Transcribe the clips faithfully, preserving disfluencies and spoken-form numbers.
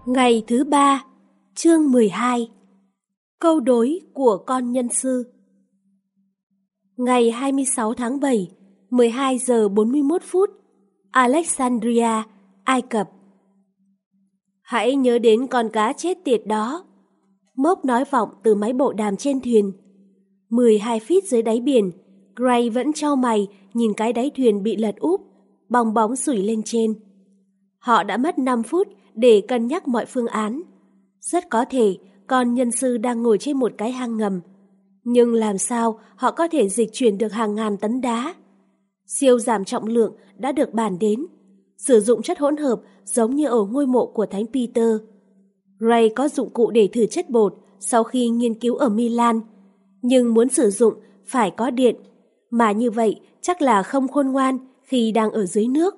Ngày thứ ba, chương mười hai. Câu đối của con nhân sư. Ngày hai mươi sáu tháng bảy, mười hai giờ bốn mươi mốt phút, Alexandria, Ai Cập. Hãy nhớ đến con cá chết tiệt đó. Mốc nói vọng từ máy bộ đàm trên thuyền. mười hai feet dưới đáy biển, Gray vẫn chau mày nhìn cái đáy thuyền bị lật úp, bong bóng sủi lên trên. Họ đã mất năm phút để cân nhắc mọi phương án. Rất có thể con nhân sư đang ngồi trên một cái hang ngầm. Nhưng làm sao họ có thể dịch chuyển được hàng ngàn tấn đá? Siêu giảm trọng lượng đã được bàn đến. Sử dụng chất hỗn hợp giống như ở ngôi mộ của Thánh Peter. Ray có dụng cụ để thử chất bột sau khi nghiên cứu ở Milan. Nhưng muốn sử dụng phải có điện. Mà như vậy chắc là không khôn ngoan khi đang ở dưới nước.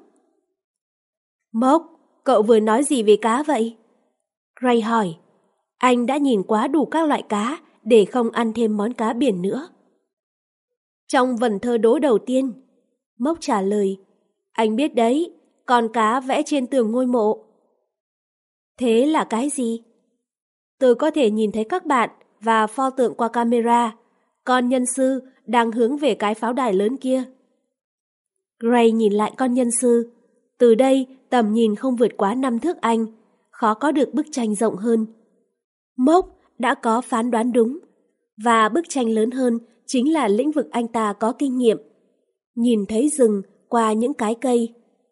Mốc, cậu vừa nói gì về cá vậy? Ray hỏi. Anh đã nhìn quá đủ các loại cá để không ăn thêm món cá biển nữa. Trong vần thơ đố đầu tiên, Mốc trả lời. Anh biết đấy, con cá vẽ trên tường ngôi mộ. Thế là cái gì? Tôi có thể nhìn thấy các bạn và pho tượng qua camera. Con nhân sư đang hướng về cái pháo đài lớn kia. Gray nhìn lại con nhân sư. Từ đây tầm nhìn không vượt quá năm thước anh, khó có được bức tranh rộng hơn. Mốc đã có phán đoán đúng, và bức tranh lớn hơn chính là lĩnh vực anh ta có kinh nghiệm. Nhìn thấy rừng qua những cái cây.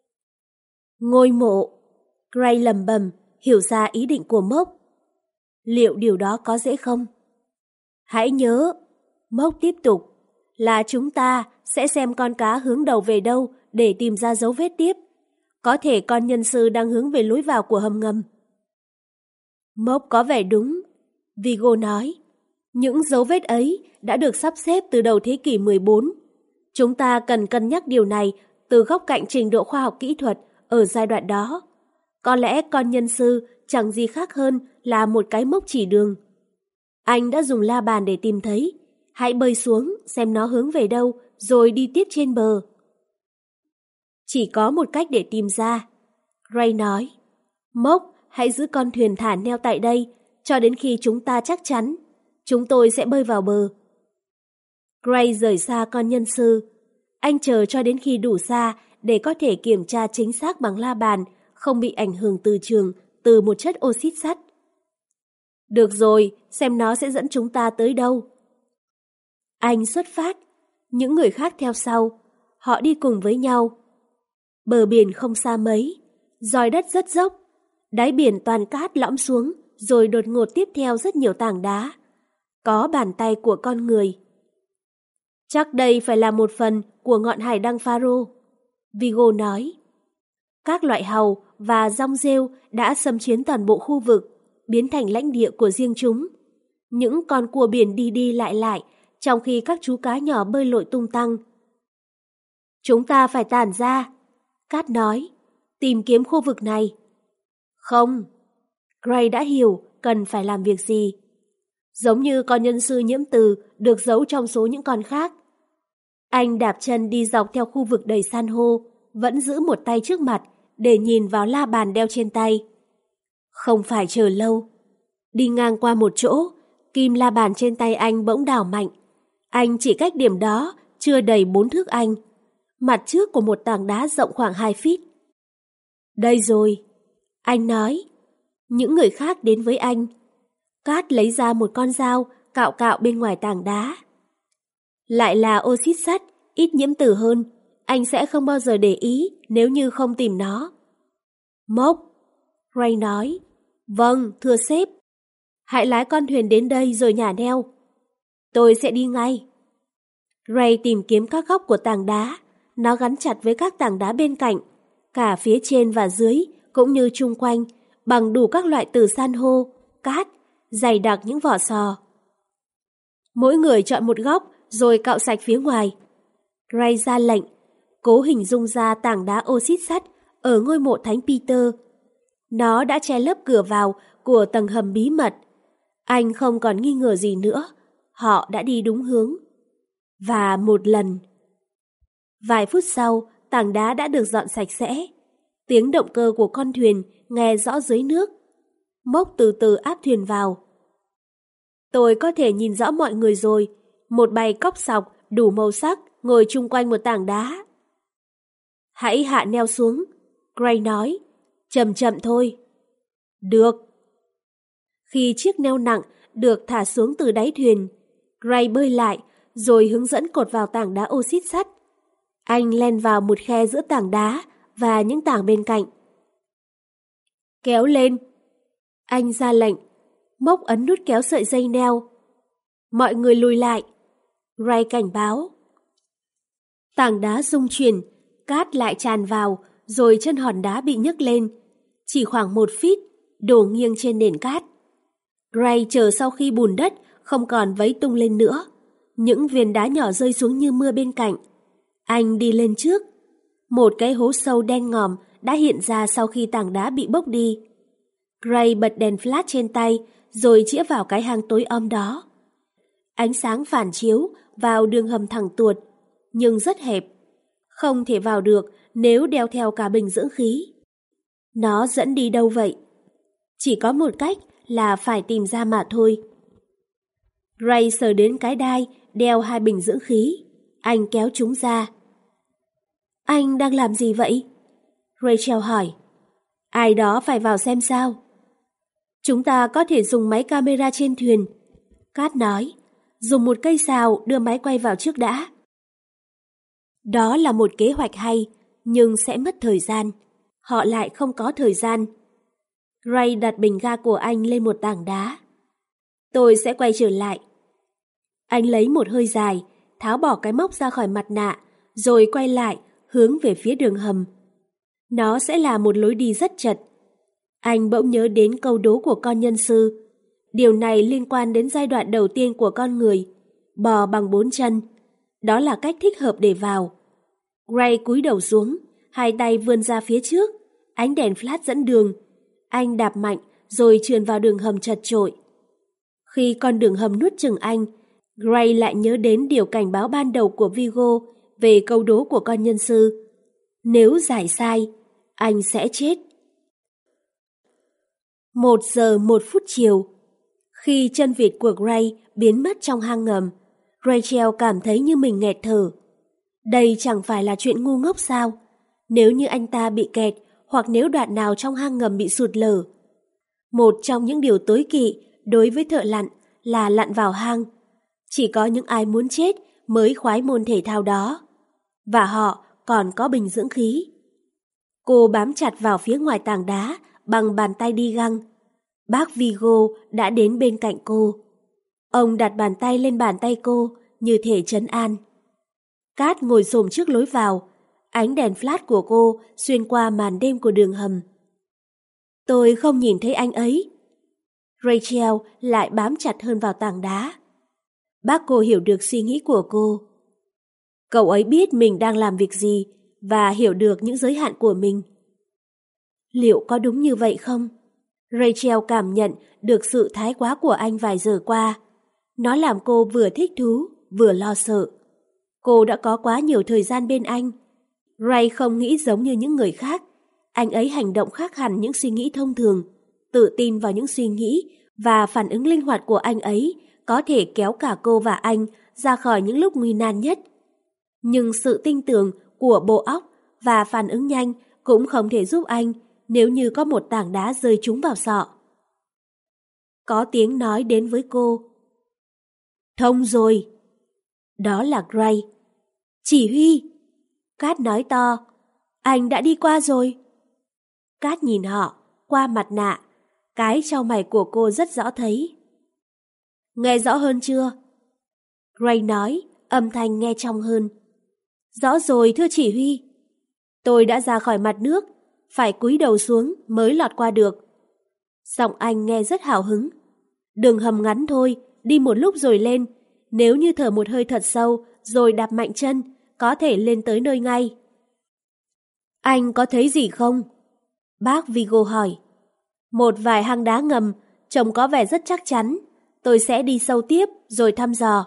Ngôi mộ. Gray lẩm bẩm, hiểu ra ý định của Mốc. Liệu điều đó có dễ không? Hãy nhớ, Mốc tiếp tục, là chúng ta sẽ xem con cá hướng đầu về đâu để tìm ra dấu vết tiếp. Có thể con nhân sư đang hướng về lối vào của hầm ngầm. Mốc có vẻ đúng, Vigo nói. Những dấu vết ấy đã được sắp xếp từ đầu thế kỷ mười bốn. Chúng ta cần cân nhắc điều này từ góc cạnh trình độ khoa học kỹ thuật ở giai đoạn đó. Có lẽ con nhân sư chẳng gì khác hơn là một cái mốc chỉ đường. Anh đã dùng la bàn để tìm thấy. Hãy bơi xuống xem nó hướng về đâu rồi đi tiếp trên bờ. Chỉ có một cách để tìm ra. Ray nói. Mốc, hãy giữ con thuyền thả neo tại đây cho đến khi chúng ta chắc chắn. Chúng tôi sẽ bơi vào bờ. Gray rời xa con nhân sư. Anh chờ cho đến khi đủ xa để có thể kiểm tra chính xác bằng la bàn, không bị ảnh hưởng từ trường từ một chất oxit sắt. Được rồi, xem nó sẽ dẫn chúng ta tới đâu. Anh xuất phát, những người khác theo sau. Họ đi cùng với nhau. Bờ biển không xa mấy, dòi đất rất dốc. Đáy biển toàn cát lõm xuống, rồi đột ngột tiếp theo rất nhiều tảng đá. Có bàn tay của con người. Chắc đây phải là một phần của ngọn hải đăng Pharaoh, Vigo nói. Các loại hàu và rong rêu đã xâm chiếm toàn bộ khu vực, biến thành lãnh địa của riêng chúng. Những con cua biển đi đi lại lại, trong khi các chú cá nhỏ bơi lội tung tăng. Chúng ta phải tản ra, Cat nói, tìm kiếm khu vực này. Không, Gray đã hiểu cần phải làm việc gì. Giống như con nhân sư nhiễm từ được giấu trong số những con khác. Anh đạp chân đi dọc theo khu vực đầy san hô, vẫn giữ một tay trước mặt để nhìn vào la bàn đeo trên tay. Không phải chờ lâu. Đi ngang qua một chỗ, kim la bàn trên tay anh bỗng đảo mạnh. Anh chỉ cách điểm đó chưa đầy bốn thước anh. Mặt trước của một tảng đá rộng khoảng hai feet. Đây rồi, anh nói. Những người khác đến với anh. Cat lấy ra một con dao cạo cạo bên ngoài tảng đá. Lại là oxit sắt, ít nhiễm tử hơn. Anh sẽ không bao giờ để ý nếu như không tìm nó. Mốc, Ray nói. Vâng, thưa sếp. Hãy lái con thuyền đến đây rồi nhả neo. Tôi sẽ đi ngay. Ray tìm kiếm các góc của tảng đá. Nó gắn chặt với các tảng đá bên cạnh, cả phía trên và dưới, cũng như chung quanh, bằng đủ các loại từ san hô, cát, dày đặc những vỏ sò. Mỗi người chọn một góc rồi cạo sạch phía ngoài. Ray ra lệnh, cố hình dung ra tảng đá oxit sắt ở ngôi mộ Thánh Peter. Nó đã che lấp cửa vào của tầng hầm bí mật. Anh không còn nghi ngờ gì nữa, họ đã đi đúng hướng. Và một lần... Vài phút sau, tảng đá đã được dọn sạch sẽ. Tiếng động cơ của con thuyền nghe rõ dưới nước. Mốc từ từ áp thuyền vào. Tôi có thể nhìn rõ mọi người rồi, một bầy cóc sọc đủ màu sắc ngồi chung quanh một tảng đá. Hãy hạ neo xuống, Gray nói, chậm chậm thôi. Được. Khi chiếc neo nặng được thả xuống từ đáy thuyền, Gray bơi lại rồi hướng dẫn cột vào tảng đá oxit sắt. Anh len vào một khe giữa tảng đá và những tảng bên cạnh. Kéo lên. Anh ra lệnh. Mốc ấn nút kéo sợi dây neo. Mọi người lùi lại. Gray cảnh báo. Tảng đá rung chuyển, cát lại tràn vào, rồi chân hòn đá bị nhấc lên. Chỉ khoảng một feet, đổ nghiêng trên nền cát. Gray chờ sau khi bùn đất không còn vấy tung lên nữa. Những viên đá nhỏ rơi xuống như mưa bên cạnh. Anh đi lên trước. Một cái hố sâu đen ngòm đã hiện ra sau khi tảng đá bị bốc đi. Gray bật đèn flash trên tay rồi chĩa vào cái hang tối om đó. Ánh sáng phản chiếu vào đường hầm thẳng tuột, nhưng rất hẹp. Không thể vào được nếu đeo theo cả bình dưỡng khí. Nó dẫn đi đâu vậy? Chỉ có một cách là phải tìm ra mà thôi. Gray sờ đến cái đai đeo hai bình dưỡng khí. Anh kéo chúng ra. Anh đang làm gì vậy? Rachel hỏi. Ai đó phải vào xem sao. Chúng ta có thể dùng máy camera trên thuyền. Kat nói. Dùng một cây sào đưa máy quay vào trước đã. Đó là một kế hoạch hay, nhưng sẽ mất thời gian. Họ lại không có thời gian. Gray đặt bình ga của anh lên một tảng đá. Tôi sẽ quay trở lại. Anh lấy một hơi dài, tháo bỏ cái móc ra khỏi mặt nạ, rồi quay lại, hướng về phía đường hầm. Nó sẽ là một lối đi rất chật. Anh bỗng nhớ đến câu đố của con nhân sư. Điều này liên quan đến giai đoạn đầu tiên của con người, bò bằng bốn chân. Đó là cách thích hợp để vào. Gray cúi đầu xuống, hai tay vươn ra phía trước, ánh đèn flash dẫn đường. Anh đạp mạnh rồi trườn vào đường hầm chật chội. Khi con đường hầm nuốt chửng anh, Gray lại nhớ đến điều cảnh báo ban đầu của Vigo về câu đố của con nhân sư. Nếu giải sai, anh sẽ chết. Một giờ một phút chiều. Khi chân vịt của Gray biến mất trong hang ngầm, Rachel cảm thấy như mình nghẹt thở. Đây chẳng phải là chuyện ngu ngốc sao? Nếu như anh ta bị kẹt hoặc nếu đoạn nào trong hang ngầm bị sụt lở. Một trong những điều tối kỵ đối với thợ lặn là lặn vào hang. Chỉ có những ai muốn chết mới khoái môn thể thao đó. Và họ còn có bình dưỡng khí. Cô bám chặt vào phía ngoài tảng đá bằng bàn tay đi găng. Bác Vigo đã đến bên cạnh cô. Ông đặt bàn tay lên bàn tay cô như thể trấn an. Kat ngồi xổm trước lối vào. Ánh đèn flash của cô xuyên qua màn đêm của đường hầm. Tôi không nhìn thấy anh ấy. Rachel lại bám chặt hơn vào tảng đá. Bác cô hiểu được suy nghĩ của cô. Cậu ấy biết mình đang làm việc gì và hiểu được những giới hạn của mình. Liệu có đúng như vậy không? Rachel cảm nhận được sự thái quá của anh vài giờ qua. Nó làm cô vừa thích thú, vừa lo sợ. Cô đã có quá nhiều thời gian bên anh. Ray không nghĩ giống như những người khác. Anh ấy hành động khác hẳn những suy nghĩ thông thường, tự tin vào những suy nghĩ và phản ứng linh hoạt của anh ấy có thể kéo cả cô và anh ra khỏi những lúc nguy nan nhất. Nhưng sự tinh tường của bộ óc và phản ứng nhanh cũng không thể giúp anh nếu như có một tảng đá rơi trúng vào sọ. Có tiếng nói đến với cô. Thông rồi. Đó là Gray. Chỉ huy. Kat nói to. Anh đã đi qua rồi. Kat nhìn họ qua mặt nạ. Cái trao mày của cô rất rõ thấy. Nghe rõ hơn chưa? Gray nói, âm thanh nghe trong hơn. Rõ rồi thưa chỉ huy. Tôi đã ra khỏi mặt nước, phải cúi đầu xuống mới lọt qua được. Giọng anh nghe rất hào hứng. Đường hầm ngắn thôi, đi một lúc rồi lên. Nếu như thở một hơi thật sâu rồi đạp mạnh chân, có thể lên tới nơi ngay. Anh có thấy gì không? Bác Vigo hỏi. Một vài hang đá ngầm, trông có vẻ rất chắc chắn. Tôi sẽ đi sâu tiếp rồi thăm dò.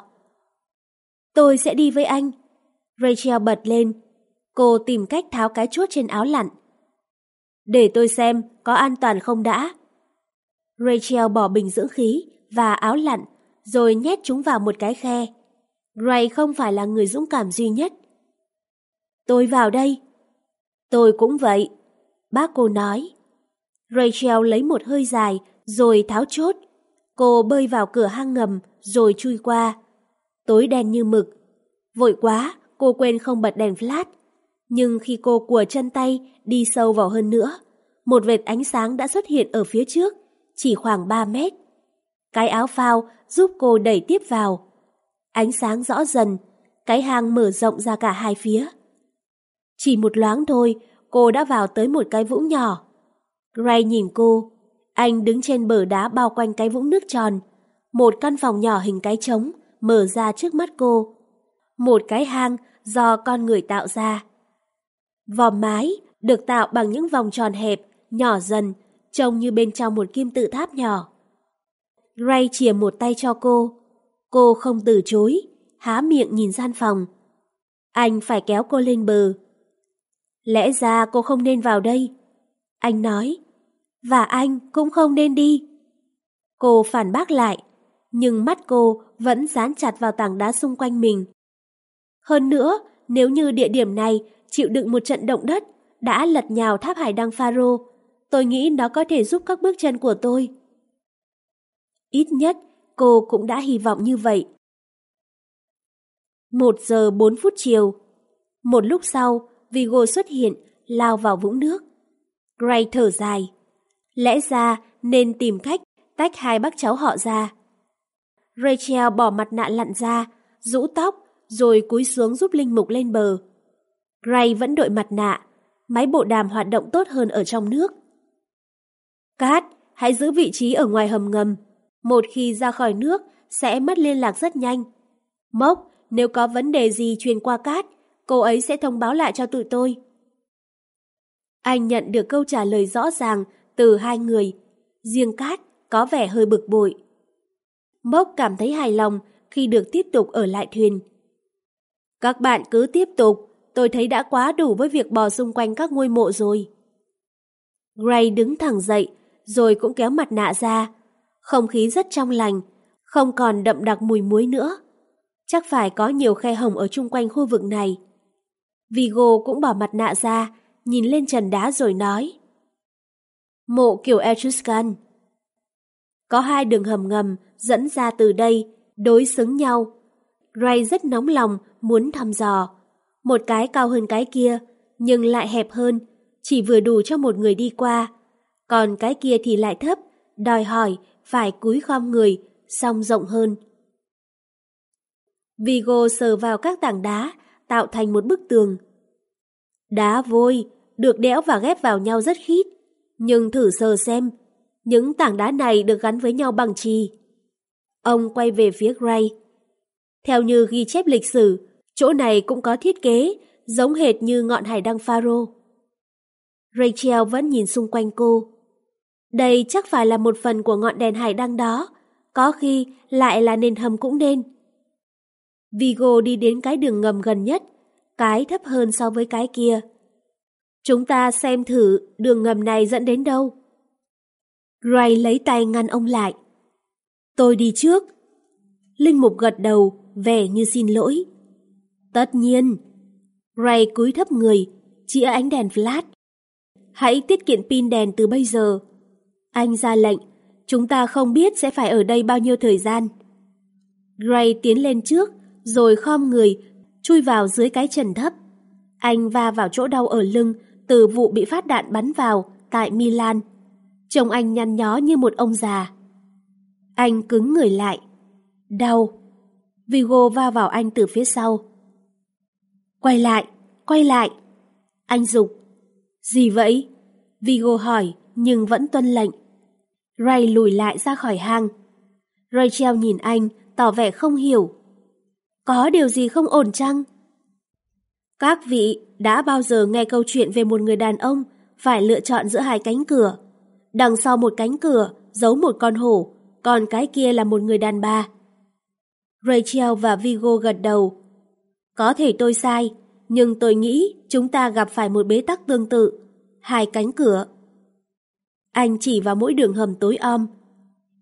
Tôi sẽ đi với anh. Rachel bật lên. Cô tìm cách tháo cái chốt trên áo lặn. Để tôi xem có an toàn không đã. Rachel bỏ bình dưỡng khí và áo lặn rồi nhét chúng vào một cái khe. Gray không phải là người dũng cảm duy nhất. Tôi vào đây. Tôi cũng vậy, bác cô nói. Rachel lấy một hơi dài rồi tháo chốt. Cô bơi vào cửa hang ngầm rồi chui qua. Tối đen như mực. Vội quá, cô quên không bật đèn flash. Nhưng khi cô cùa chân tay đi sâu vào hơn nữa, một vệt ánh sáng đã xuất hiện ở phía trước, chỉ khoảng ba mét. Cái áo phao giúp cô đẩy tiếp vào. Ánh sáng rõ dần, cái hang mở rộng ra cả hai phía. Chỉ một loáng thôi, cô đã vào tới một cái vũng nhỏ. Gray nhìn cô. Anh đứng trên bờ đá bao quanh cái vũng nước tròn. Một căn phòng nhỏ hình cái trống mở ra trước mắt cô. Một cái hang do con người tạo ra. Vòm mái được tạo bằng những vòng tròn hẹp, nhỏ dần, trông như bên trong một kim tự tháp nhỏ. Gray chìa một tay cho cô. Cô không từ chối, há miệng nhìn gian phòng. Anh phải kéo cô lên bờ. Lẽ ra cô không nên vào đây, anh nói. Và anh cũng không nên đi. Cô phản bác lại, nhưng mắt cô vẫn dán chặt vào tảng đá xung quanh mình. Hơn nữa, nếu như địa điểm này chịu đựng một trận động đất đã lật nhào tháp hải đăng Pharaoh, tôi nghĩ nó có thể giúp các bước chân của tôi. Ít nhất, cô cũng đã hy vọng như vậy. Một giờ bốn phút chiều. Một lúc sau, Viggo xuất hiện, lao vào vũng nước. Gray thở dài. Lẽ ra nên tìm cách tách hai bác cháu họ ra. Rachel bỏ mặt nạ lặn ra, rũ tóc, rồi cúi xuống giúp linh mục lên bờ. Gray vẫn đội mặt nạ, máy bộ đàm hoạt động tốt hơn ở trong nước. Cat, hãy giữ vị trí ở ngoài hầm ngầm. Một khi ra khỏi nước, sẽ mất liên lạc rất nhanh. Mốc, nếu có vấn đề gì truyền qua Cat, cô ấy sẽ thông báo lại cho tụi tôi. Anh nhận được câu trả lời rõ ràng từ hai người. Riêng Cat có vẻ hơi bực bội. Mốc cảm thấy hài lòng khi được tiếp tục ở lại thuyền. Các bạn cứ tiếp tục, tôi thấy đã quá đủ với việc bò xung quanh các ngôi mộ rồi. Gray đứng thẳng dậy, rồi cũng kéo mặt nạ ra. Không khí rất trong lành, không còn đậm đặc mùi muối nữa. Chắc phải có nhiều khe hồng ở chung quanh khu vực này. Viggo cũng bỏ mặt nạ ra, nhìn lên trần đá rồi nói. Mộ kiểu Etruscan. Có hai đường hầm ngầm dẫn ra từ đây, đối xứng nhau. Gray rất nóng lòng muốn thăm dò. Một cái cao hơn cái kia, nhưng lại hẹp hơn, chỉ vừa đủ cho một người đi qua. Còn cái kia thì lại thấp, đòi hỏi phải cúi khom người, song rộng hơn. Viggo sờ vào các tảng đá, tạo thành một bức tường. Đá vôi, được đẽo và ghép vào nhau rất khít. Nhưng thử sờ xem, những tảng đá này được gắn với nhau bằng chì. Ông quay về phía Gray. Theo như ghi chép lịch sử, chỗ này cũng có thiết kế, giống hệt như ngọn hải đăng Pharaoh. Rachel vẫn nhìn xung quanh cô. Đây chắc phải là một phần của ngọn đèn hải đăng đó, có khi lại là nền hầm cũng nên. Viggo đi đến cái đường ngầm gần nhất, cái thấp hơn so với cái kia. Chúng ta xem thử đường ngầm này dẫn đến đâu. Gray lấy tay ngăn ông lại. Tôi đi trước. Linh mục gật đầu, vẻ như xin lỗi. Tất nhiên. Gray cúi thấp người, chĩa ánh đèn flash. Hãy tiết kiệm pin đèn từ bây giờ. Anh ra lệnh, chúng ta không biết sẽ phải ở đây bao nhiêu thời gian. Gray tiến lên trước, rồi khom người, chui vào dưới cái trần thấp. Anh va vào chỗ đau ở lưng từ vụ bị phát đạn bắn vào tại Milan. Trông anh nhăn nhó như một ông già. Anh cứng người lại. Đau. Viggo va vào anh từ phía sau. Quay lại, quay lại. Anh giục. Gì vậy? Viggo hỏi, nhưng vẫn tuân lệnh. Gray lùi lại ra khỏi hang. Rachel nhìn anh, tỏ vẻ không hiểu. Có điều gì không ổn chăng? Các vị đã bao giờ nghe câu chuyện về một người đàn ông phải lựa chọn giữa hai cánh cửa? Đằng sau một cánh cửa giấu một con hổ, còn cái kia là một người đàn bà. Rachel và Viggo gật đầu. Có thể tôi sai, nhưng tôi nghĩ chúng ta gặp phải một bế tắc tương tự. Hai cánh cửa. Anh chỉ vào mỗi đường hầm tối om.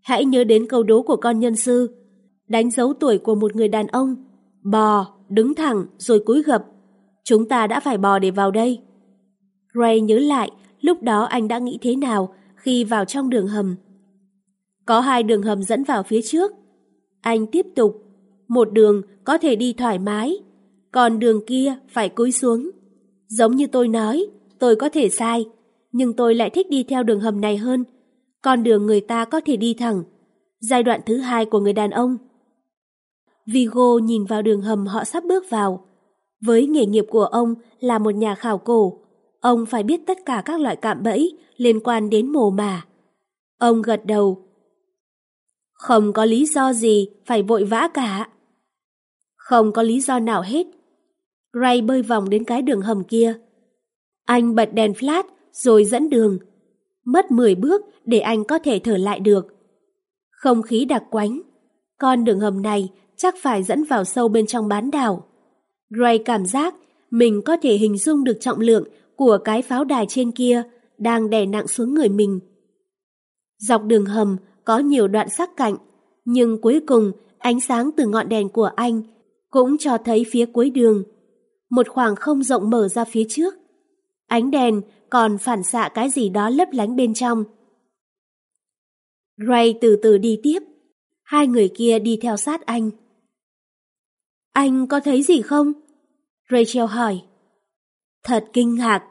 Hãy nhớ đến câu đố của con nhân sư. Đánh dấu tuổi của một người đàn ông. Bò, đứng thẳng, rồi cúi gập. Chúng ta đã phải bò để vào đây. Ray nhớ lại lúc đó anh đã nghĩ thế nào khi vào trong đường hầm. Có hai đường hầm dẫn vào phía trước. Anh tiếp tục. Một đường có thể đi thoải mái, còn đường kia phải cúi xuống. Giống như tôi nói, tôi có thể sai, nhưng tôi lại thích đi theo đường hầm này hơn. Con đường người ta có thể đi thẳng. Giai đoạn thứ hai của người đàn ông. Viggo nhìn vào đường hầm họ sắp bước vào. Với nghề nghiệp của ông là một nhà khảo cổ, ông phải biết tất cả các loại cạm bẫy liên quan đến mồ mả. Ông gật đầu. Không có lý do gì phải vội vã cả. Không có lý do nào hết. Ray bơi vòng đến cái đường hầm kia. Anh bật đèn flash rồi dẫn đường. Mất mười bước để anh có thể thở lại được. Không khí đặc quánh. Con đường hầm này chắc phải dẫn vào sâu bên trong bán đảo. Ray cảm giác mình có thể hình dung được trọng lượng của cái pháo đài trên kia đang đè nặng xuống người mình. Dọc đường hầm có nhiều đoạn sắc cạnh, nhưng cuối cùng ánh sáng từ ngọn đèn của anh cũng cho thấy phía cuối đường. Một khoảng không rộng mở ra phía trước. Ánh đèn còn phản xạ cái gì đó lấp lánh bên trong. Ray từ từ đi tiếp. Hai người kia đi theo sát anh. Anh có thấy gì không? Rachel hỏi. Thật kinh ngạc.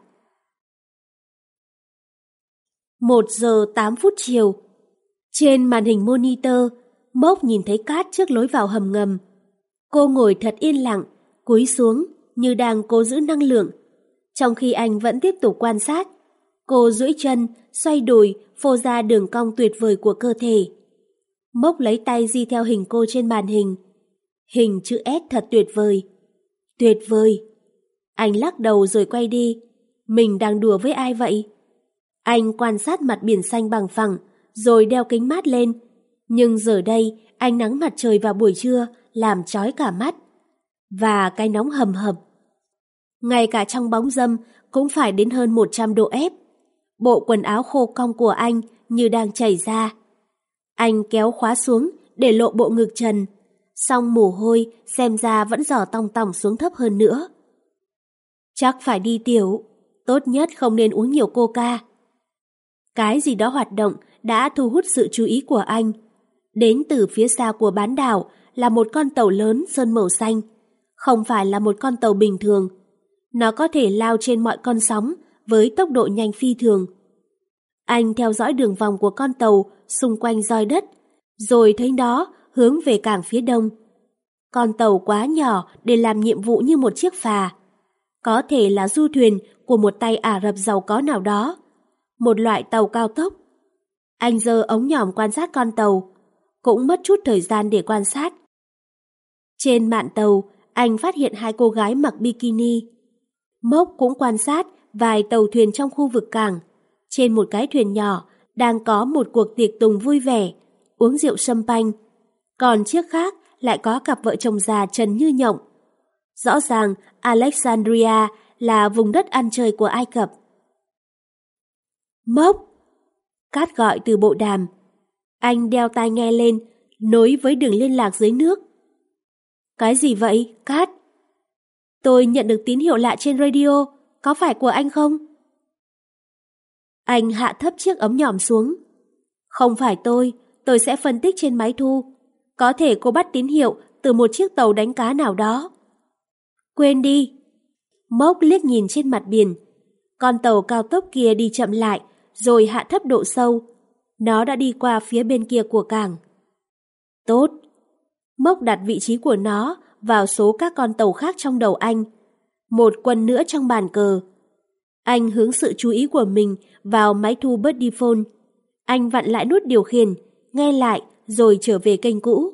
Một giờ tám phút chiều. Trên màn hình monitor, Mốc nhìn thấy Cát trước lối vào hầm ngầm. Cô ngồi thật yên lặng, cúi xuống như đang cố giữ năng lượng. Trong khi anh vẫn tiếp tục quan sát, cô duỗi chân, xoay đùi, phô ra đường cong tuyệt vời của cơ thể. Mốc lấy tay di theo hình cô trên màn hình. Hình chữ S thật tuyệt vời. Tuyệt vời. Anh lắc đầu rồi quay đi. Mình đang đùa với ai vậy? Anh quan sát mặt biển xanh bằng phẳng, rồi đeo kính mát lên. Nhưng giờ đây, ánh nắng mặt trời vào buổi trưa làm chói cả mắt. Và cái nóng hầm hập. Ngay cả trong bóng râm cũng phải đến hơn một trăm độ F. Bộ quần áo khô cong của anh như đang chảy ra. Anh kéo khóa xuống để lộ bộ ngực trần. Song mồ hôi xem ra vẫn giỏ tòng tòng xuống thấp hơn nữa. Chắc phải đi tiểu. Tốt nhất không nên uống nhiều coca. Cái gì đó hoạt động đã thu hút sự chú ý của anh. Đến từ phía xa của bán đảo là một con tàu lớn sơn màu xanh. Không phải là một con tàu bình thường. Nó có thể lao trên mọi con sóng với tốc độ nhanh phi thường. Anh theo dõi đường vòng của con tàu xung quanh roi đất, rồi thấy nó hướng về cảng phía đông. Con tàu quá nhỏ để làm nhiệm vụ như một chiếc phà. Có thể là du thuyền của một tay Ả Rập giàu có nào đó. Một loại tàu cao tốc. Anh giơ ống nhòm quan sát con tàu, cũng mất chút thời gian để quan sát. Trên mạn tàu, anh phát hiện hai cô gái mặc bikini. Mốc cũng quan sát vài tàu thuyền trong khu vực cảng. Trên một cái thuyền nhỏ đang có một cuộc tiệc tùng vui vẻ, uống rượu champagne. Còn chiếc khác lại có cặp vợ chồng già trần như nhộng. Rõ ràng Alexandria là vùng đất ăn chơi của Ai Cập. Mốc! Cát gọi từ bộ đàm. Anh đeo tai nghe lên, nối với đường liên lạc dưới nước. Cái gì vậy, Cát? Tôi nhận được tín hiệu lạ trên radio, có phải của anh không? Anh hạ thấp chiếc ống nhòm xuống. Không phải tôi, tôi sẽ phân tích trên máy thu. Có thể cô bắt tín hiệu từ một chiếc tàu đánh cá nào đó. Quên đi. Mốc liếc nhìn trên mặt biển. Con tàu cao tốc kia đi chậm lại, rồi hạ thấp độ sâu. Nó đã đi qua phía bên kia của cảng. Tốt. Mốc đặt vị trí của nó vào số các con tàu khác trong đầu anh. Một quân nữa trong bàn cờ. Anh hướng sự chú ý của mình vào máy thu Buddy Phone. Anh vặn lại nút điều khiển, nghe lại rồi trở về kênh cũ.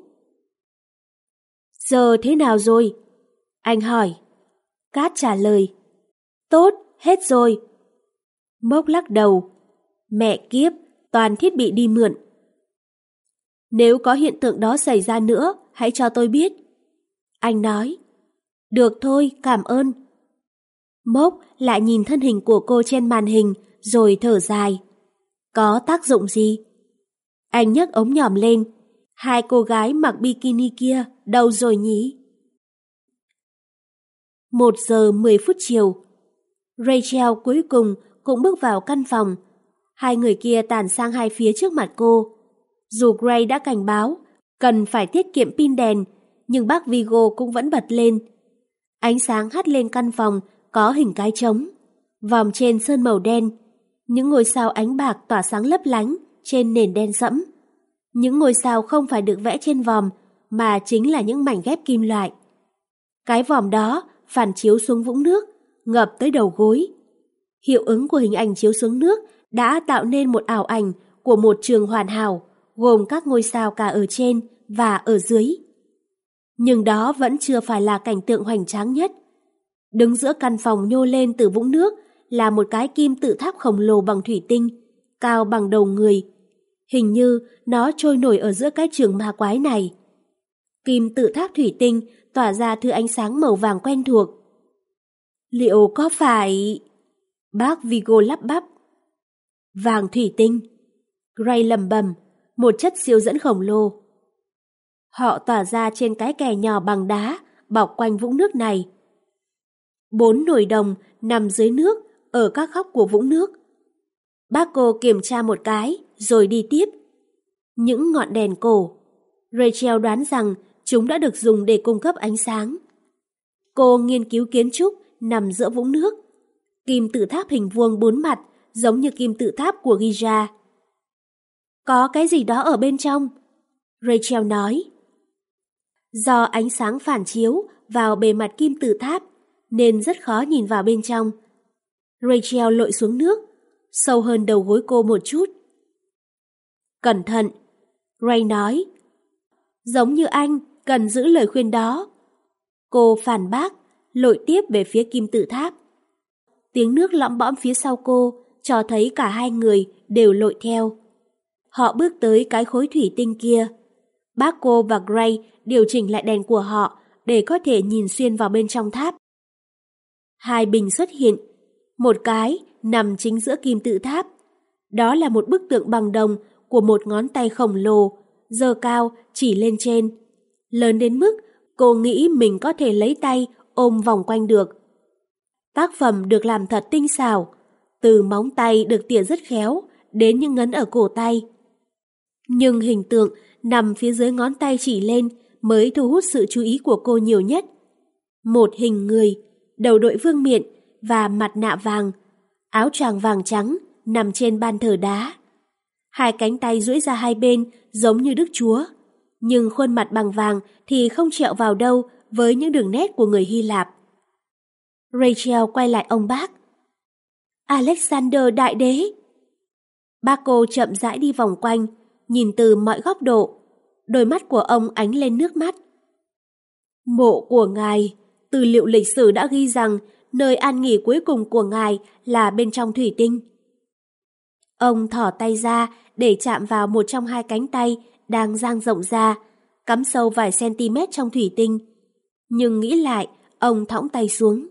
Giờ thế nào rồi? Anh hỏi. Cát trả lời. Tốt, hết rồi. Mốc lắc đầu. Mẹ kiếp, toàn thiết bị đi mượn. Nếu có hiện tượng đó xảy ra nữa, hãy cho tôi biết. Anh nói. Được thôi, cảm ơn. Mốc lại nhìn thân hình của cô trên màn hình, rồi thở dài. Có tác dụng gì? Anh nhấc ống nhòm lên. Hai cô gái mặc bikini kia đâu rồi nhỉ? Một giờ mười phút chiều. Rachel cuối cùng cũng bước vào căn phòng. Hai người kia tản sang hai phía trước mặt cô. Dù Gray đã cảnh báo cần phải tiết kiệm pin đèn, nhưng bác Vigo cũng vẫn bật lên. Ánh sáng hắt lên căn phòng có hình cái trống. Vòm trên sơn màu đen. Những ngôi sao ánh bạc tỏa sáng lấp lánh trên nền đen sẫm. Những ngôi sao không phải được vẽ trên vòm mà chính là những mảnh ghép kim loại. Cái vòm đó phản chiếu xuống vũng nước, ngập tới đầu gối. Hiệu ứng của hình ảnh chiếu xuống nước đã tạo nên một ảo ảnh của một trường hoàn hảo, gồm các ngôi sao cả ở trên và ở dưới. Nhưng đó vẫn chưa phải là cảnh tượng hoành tráng nhất. Đứng giữa căn phòng nhô lên từ vũng nước là một cái kim tự tháp khổng lồ bằng thủy tinh, cao bằng đầu người. Hình như nó trôi nổi ở giữa cái trường ma quái này. Kim tự tháp thủy tinh tỏa ra thứ ánh sáng màu vàng quen thuộc. Liệu có phải... Bác Vigo lắp bắp. Vàng thủy tinh. Gray lầm bầm, một chất siêu dẫn khổng lồ. Họ tỏa ra trên cái kè nhỏ bằng đá, bọc quanh vũng nước này. Bốn nồi đồng nằm dưới nước, ở các góc của vũng nước. Bác cô kiểm tra một cái, rồi đi tiếp. Những ngọn đèn cổ. Rachel đoán rằng chúng đã được dùng để cung cấp ánh sáng. Cô nghiên cứu kiến trúc nằm giữa vũng nước. Kim tự tháp hình vuông bốn mặt, giống như kim tự tháp của Giza. Có cái gì đó ở bên trong, Rachel nói. Do ánh sáng phản chiếu vào bề mặt kim tự tháp, nên rất khó nhìn vào bên trong. Rachel lội xuống nước, sâu hơn đầu gối cô một chút. Cẩn thận, Ray nói. Giống như anh, cần giữ lời khuyên đó. Cô phản bác, lội tiếp về phía kim tự tháp. Tiếng nước lõm bõm phía sau cô cho thấy cả hai người đều lội theo. Họ bước tới cái khối thủy tinh kia. Bác cô và Gray điều chỉnh lại đèn của họ để có thể nhìn xuyên vào bên trong tháp. Hai bình xuất hiện, một cái nằm chính giữa kim tự tháp. Đó là một bức tượng bằng đồng của một ngón tay khổng lồ, giơ cao chỉ lên trên, lớn đến mức cô nghĩ mình có thể lấy tay ôm vòng quanh được. Tác phẩm được làm thật tinh xảo, từ móng tay được tỉa rất khéo đến những ngấn ở cổ tay. Nhưng hình tượng nằm phía dưới ngón tay chỉ lên mới thu hút sự chú ý của cô nhiều nhất. Một hình người, đầu đội vương miện và mặt nạ vàng, áo choàng vàng trắng nằm trên ban thờ đá. Hai cánh tay duỗi ra hai bên giống như Đức Chúa, nhưng khuôn mặt bằng vàng thì không trẹo vào đâu với những đường nét của người Hy Lạp. Rachel quay lại ông bác. Alexander Đại Đế. Bác cô chậm rãi đi vòng quanh, nhìn từ mọi góc độ. Đôi mắt của ông ánh lên nước mắt. Mộ của ngài, tư liệu lịch sử đã ghi rằng nơi an nghỉ cuối cùng của ngài là bên trong thủy tinh. Ông thỏ tay ra để chạm vào một trong hai cánh tay đang dang rộng ra, cắm sâu vài cm trong thủy tinh. Nhưng nghĩ lại, ông thõng tay xuống.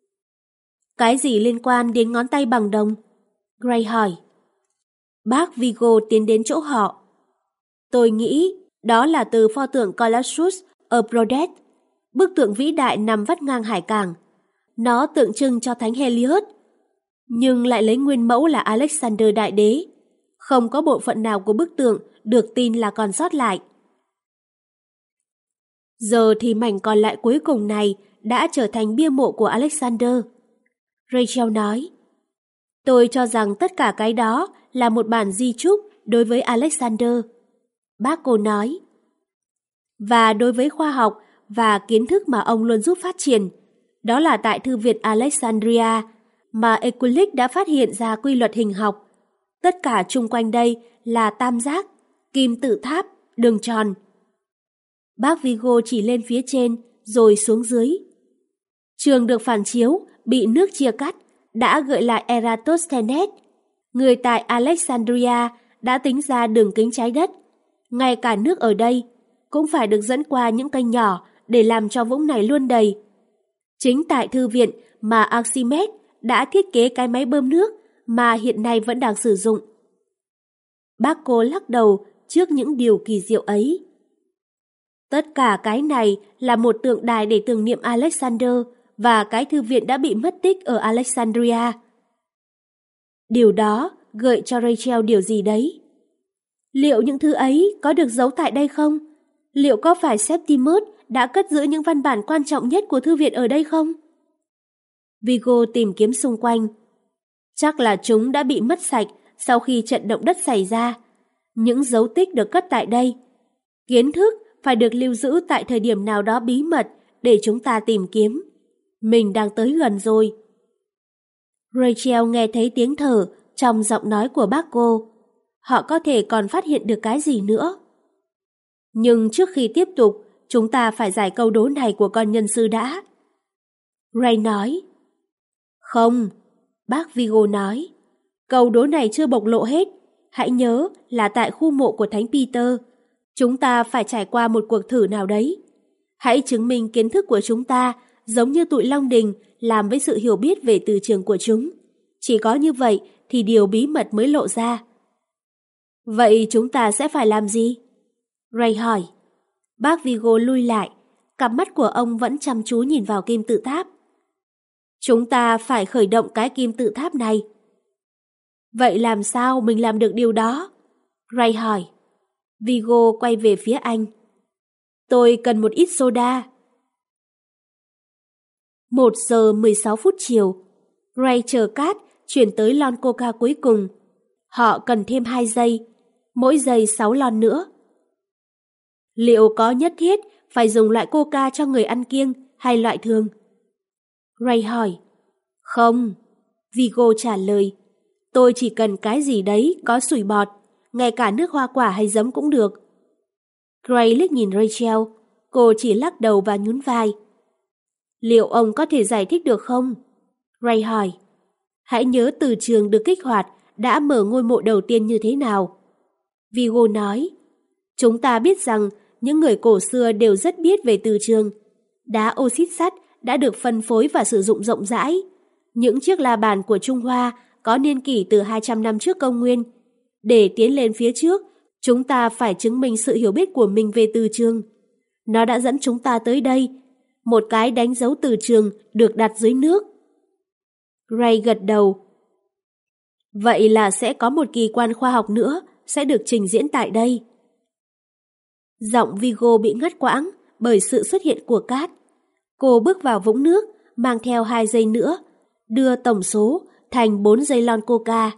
Cái gì liên quan đến ngón tay bằng đồng? Gray hỏi. Bác Vigo tiến đến chỗ họ. Tôi nghĩ đó là từ pho tượng Colossus ở Rhodes, bức tượng vĩ đại nằm vắt ngang hải cảng. Nó tượng trưng cho Thánh Helios, nhưng lại lấy nguyên mẫu là Alexander Đại Đế. Không có bộ phận nào của bức tượng được tin là còn sót lại. Giờ thì mảnh còn lại cuối cùng này đã trở thành bia mộ của Alexander. Rachel nói. Tôi cho rằng tất cả cái đó là một bản di chúc đối với Alexander. Bác cô nói. Và đối với khoa học và kiến thức mà ông luôn giúp phát triển, đó là tại Thư viện Alexandria mà Euclid đã phát hiện ra quy luật hình học. Tất cả chung quanh đây là tam giác, kim tự tháp, đường tròn. Bác Vigo chỉ lên phía trên rồi xuống dưới. Trường được phản chiếu bị nước chia cắt đã gợi lại Eratosthenes. Người tại Alexandria đã tính ra đường kính trái đất. Ngay cả nước ở đây cũng phải được dẫn qua những kênh nhỏ để làm cho vũng này luôn đầy. Chính tại thư viện mà Archimedes đã thiết kế cái máy bơm nước mà hiện nay vẫn đang sử dụng. Bác cô lắc đầu trước những điều kỳ diệu ấy. Tất cả cái này là một tượng đài để tưởng niệm Alexander và cái thư viện đã bị mất tích ở Alexandria. Điều đó gợi cho Rachel điều gì đấy. Liệu những thứ ấy có được giấu tại đây không? Liệu có phải Septimus đã cất giữ những văn bản quan trọng nhất của thư viện ở đây không? Vigo tìm kiếm xung quanh. Chắc là chúng đã bị mất sạch sau khi trận động đất xảy ra. Những dấu tích được cất tại đây. Kiến thức phải được lưu giữ tại thời điểm nào đó bí mật để chúng ta tìm kiếm. Mình đang tới gần rồi. Rachel nghe thấy tiếng thở trong giọng nói của bác cô. Họ có thể còn phát hiện được cái gì nữa. Nhưng trước khi tiếp tục, chúng ta phải giải câu đố này của con nhân sư đã. Ray nói. Không, bác Vigo nói. Câu đố này chưa bộc lộ hết. Hãy nhớ là tại khu mộ của Thánh Peter. Chúng ta phải trải qua một cuộc thử nào đấy. Hãy chứng minh kiến thức của chúng ta giống như tụi Long Đình làm với sự hiểu biết về từ trường của chúng. Chỉ có như vậy thì điều bí mật mới lộ ra. Vậy chúng ta sẽ phải làm gì? Ray hỏi. Bác Vigo lui lại. Cặp mắt của ông vẫn chăm chú nhìn vào kim tự tháp. Chúng ta phải khởi động cái kim tự tháp này. Vậy làm sao mình làm được điều đó? Ray hỏi. Vigo quay về phía anh. Tôi cần một ít soda. Một giờ mười sáu phút chiều. Ray chờ Kat chuyển tới lon coca cuối cùng. Họ cần thêm hai giây. Mỗi giây sáu lon nữa. Liệu có nhất thiết phải dùng loại coca cho người ăn kiêng hay loại thường? Ray hỏi. Không. Vigo trả lời. Tôi chỉ cần cái gì đấy có sủi bọt. Ngay cả nước hoa quả hay giấm cũng được. Ray liếc nhìn Rachel. Cô chỉ lắc đầu và nhún vai. Liệu ông có thể giải thích được không? Ray hỏi. Hãy nhớ từ trường được kích hoạt đã mở ngôi mộ đầu tiên như thế nào. Vigo nói. Chúng ta biết rằng những người cổ xưa đều rất biết về từ trường. Đá oxit sắt đã được phân phối và sử dụng rộng rãi. Những chiếc la bàn của Trung Hoa có niên kỷ từ hai trăm năm trước công nguyên. Để tiến lên phía trước, chúng ta phải chứng minh sự hiểu biết của mình về từ trường. Nó đã dẫn chúng ta tới đây. Một cái đánh dấu từ trường được đặt dưới nước. Ray gật đầu. Vậy là sẽ có một kỳ quan khoa học nữa sẽ được trình diễn tại đây. Giọng Vigo bị ngắt quãng bởi sự xuất hiện của Kat. Cô bước vào vũng nước, mang theo hai giây nữa, đưa tổng số thành bốn giây lon coca.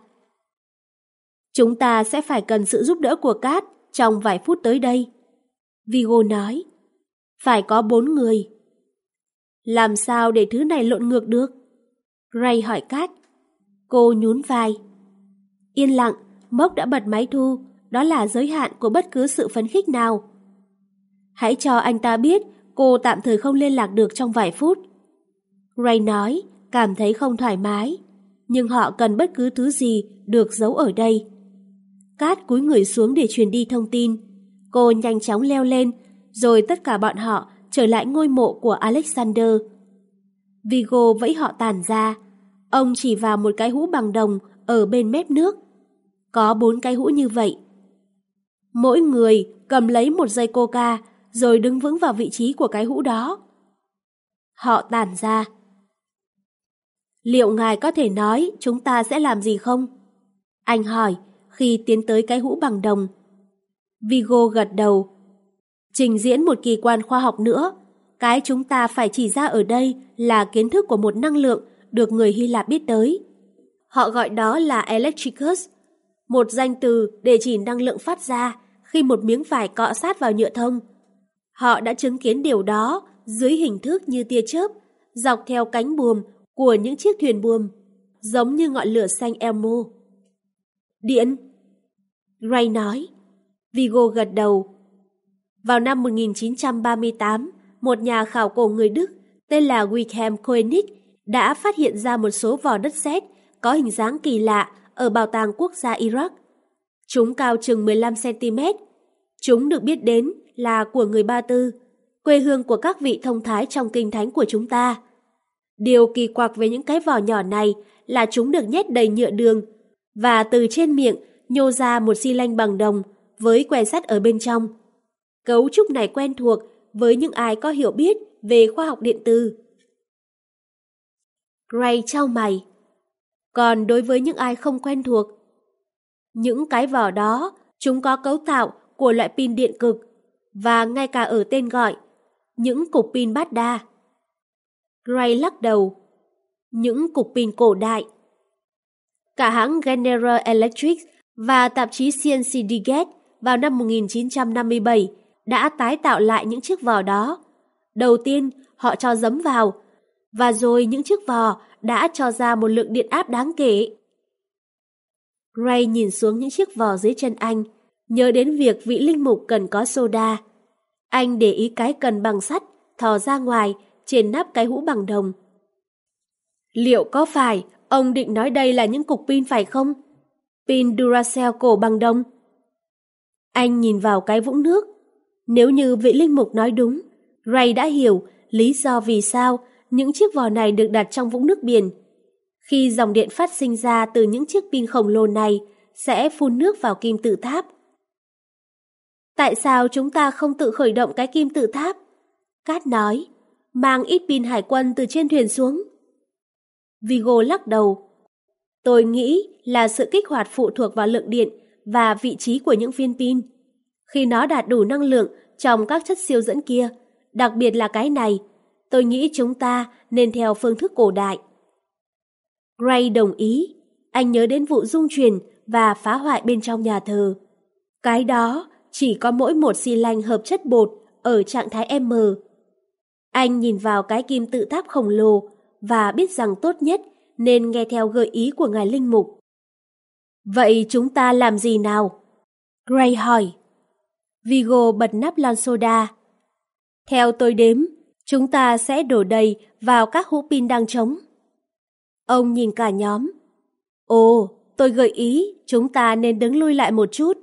Chúng ta sẽ phải cần sự giúp đỡ của Kat trong vài phút tới đây. Vigo nói. Phải có bốn người. Làm sao để thứ này lộn ngược được? Ray hỏi Kat. Cô nhún vai. Yên lặng, Mốc đã bật máy thu. Đó là giới hạn của bất cứ sự phấn khích nào. Hãy cho anh ta biết cô tạm thời không liên lạc được trong vài phút. Ray nói, cảm thấy không thoải mái. Nhưng họ cần bất cứ thứ gì được giấu ở đây. Kat cúi người xuống để truyền đi thông tin. Cô nhanh chóng leo lên, rồi tất cả bọn họ trở lại ngôi mộ của Alexander. Vigo vẫy họ tản ra. Ông chỉ vào một cái hũ bằng đồng ở bên mép nước. Có bốn cái hũ như vậy. Mỗi người cầm lấy một dây coca rồi đứng vững vào vị trí của cái hũ đó. Họ tản ra. Liệu ngài có thể nói chúng ta sẽ làm gì không? Anh hỏi khi tiến tới cái hũ bằng đồng. Vigo gật đầu. Trình diễn một kỳ quan khoa học nữa. Cái chúng ta phải chỉ ra ở đây là kiến thức của một năng lượng được người Hy Lạp biết tới. Họ gọi đó là electricus, một danh từ để chỉ năng lượng phát ra khi một miếng vải cọ sát vào nhựa thông. Họ đã chứng kiến điều đó dưới hình thức như tia chớp, dọc theo cánh buồm của những chiếc thuyền buồm, giống như ngọn lửa xanh Elmo. Điện, Ray nói. Vigo gật đầu. Vào năm một nghìn chín trăm ba mươi tám, một nhà khảo cổ người Đức tên là Wilhelm Koenig đã phát hiện ra một số vỏ đất sét có hình dáng kỳ lạ ở bảo tàng quốc gia Iraq. Chúng cao chừng mười lăm xăng ti mét. Chúng được biết đến là của người Ba Tư, quê hương của các vị thông thái trong kinh thánh của chúng ta. Điều kỳ quặc về những cái vỏ nhỏ này là chúng được nhét đầy nhựa đường và từ trên miệng nhô ra một xi lanh bằng đồng với que sắt ở bên trong. Cấu trúc này quen thuộc với những ai có hiểu biết về khoa học điện tử. Gray chau mày. Còn đối với những ai không quen thuộc, những cái vỏ đó, chúng có cấu tạo của loại pin điện cực, và ngay cả ở tên gọi, những cục pin bát đa. Gray lắc đầu. Những cục pin cổ đại. Cả hãng General Electric và tạp chí Science-Digest vào năm một nghìn chín trăm năm mươi bảy đã tái tạo lại những chiếc vỏ đó. Đầu tiên, họ cho giấm vào, và rồi những chiếc vỏ đã cho ra một lượng điện áp đáng kể. Gray nhìn xuống những chiếc vỏ dưới chân anh, nhớ đến việc vị linh mục cần có soda. Anh để ý cái cần bằng sắt thò ra ngoài trên nắp cái hũ bằng đồng. Liệu có phải ông định nói đây là những cục pin phải không? Pin Duracell cổ bằng đồng. Anh nhìn vào cái vũng nước. Nếu như vị linh mục nói đúng, Gray đã hiểu lý do vì sao những chiếc vỏ này được đặt trong vũng nước biển. Khi dòng điện phát sinh ra từ những chiếc pin khổng lồ này sẽ phun nước vào kim tự tháp. Tại sao chúng ta không tự khởi động cái kim tự tháp? Kat nói, mang ít pin hải quân từ trên thuyền xuống. Vigo lắc đầu. Tôi nghĩ là sự kích hoạt phụ thuộc vào lượng điện và vị trí của những viên pin. Khi nó đạt đủ năng lượng trong các chất siêu dẫn kia, đặc biệt là cái này, tôi nghĩ chúng ta nên theo phương thức cổ đại. Gray đồng ý. Anh nhớ đến vụ rung chuyển và phá hoại bên trong nhà thờ. Cái đó chỉ có mỗi một xi lanh hợp chất bột ở trạng thái M. Anh nhìn vào cái kim tự tháp khổng lồ và biết rằng tốt nhất nên nghe theo gợi ý của ngài linh mục. Vậy chúng ta làm gì nào? Gray hỏi. Vigo bật nắp lon soda. Theo tôi đếm, chúng ta sẽ đổ đầy vào các hũ pin đang trống. Ông nhìn cả nhóm. Ồ, tôi gợi ý chúng ta nên đứng lui lại một chút.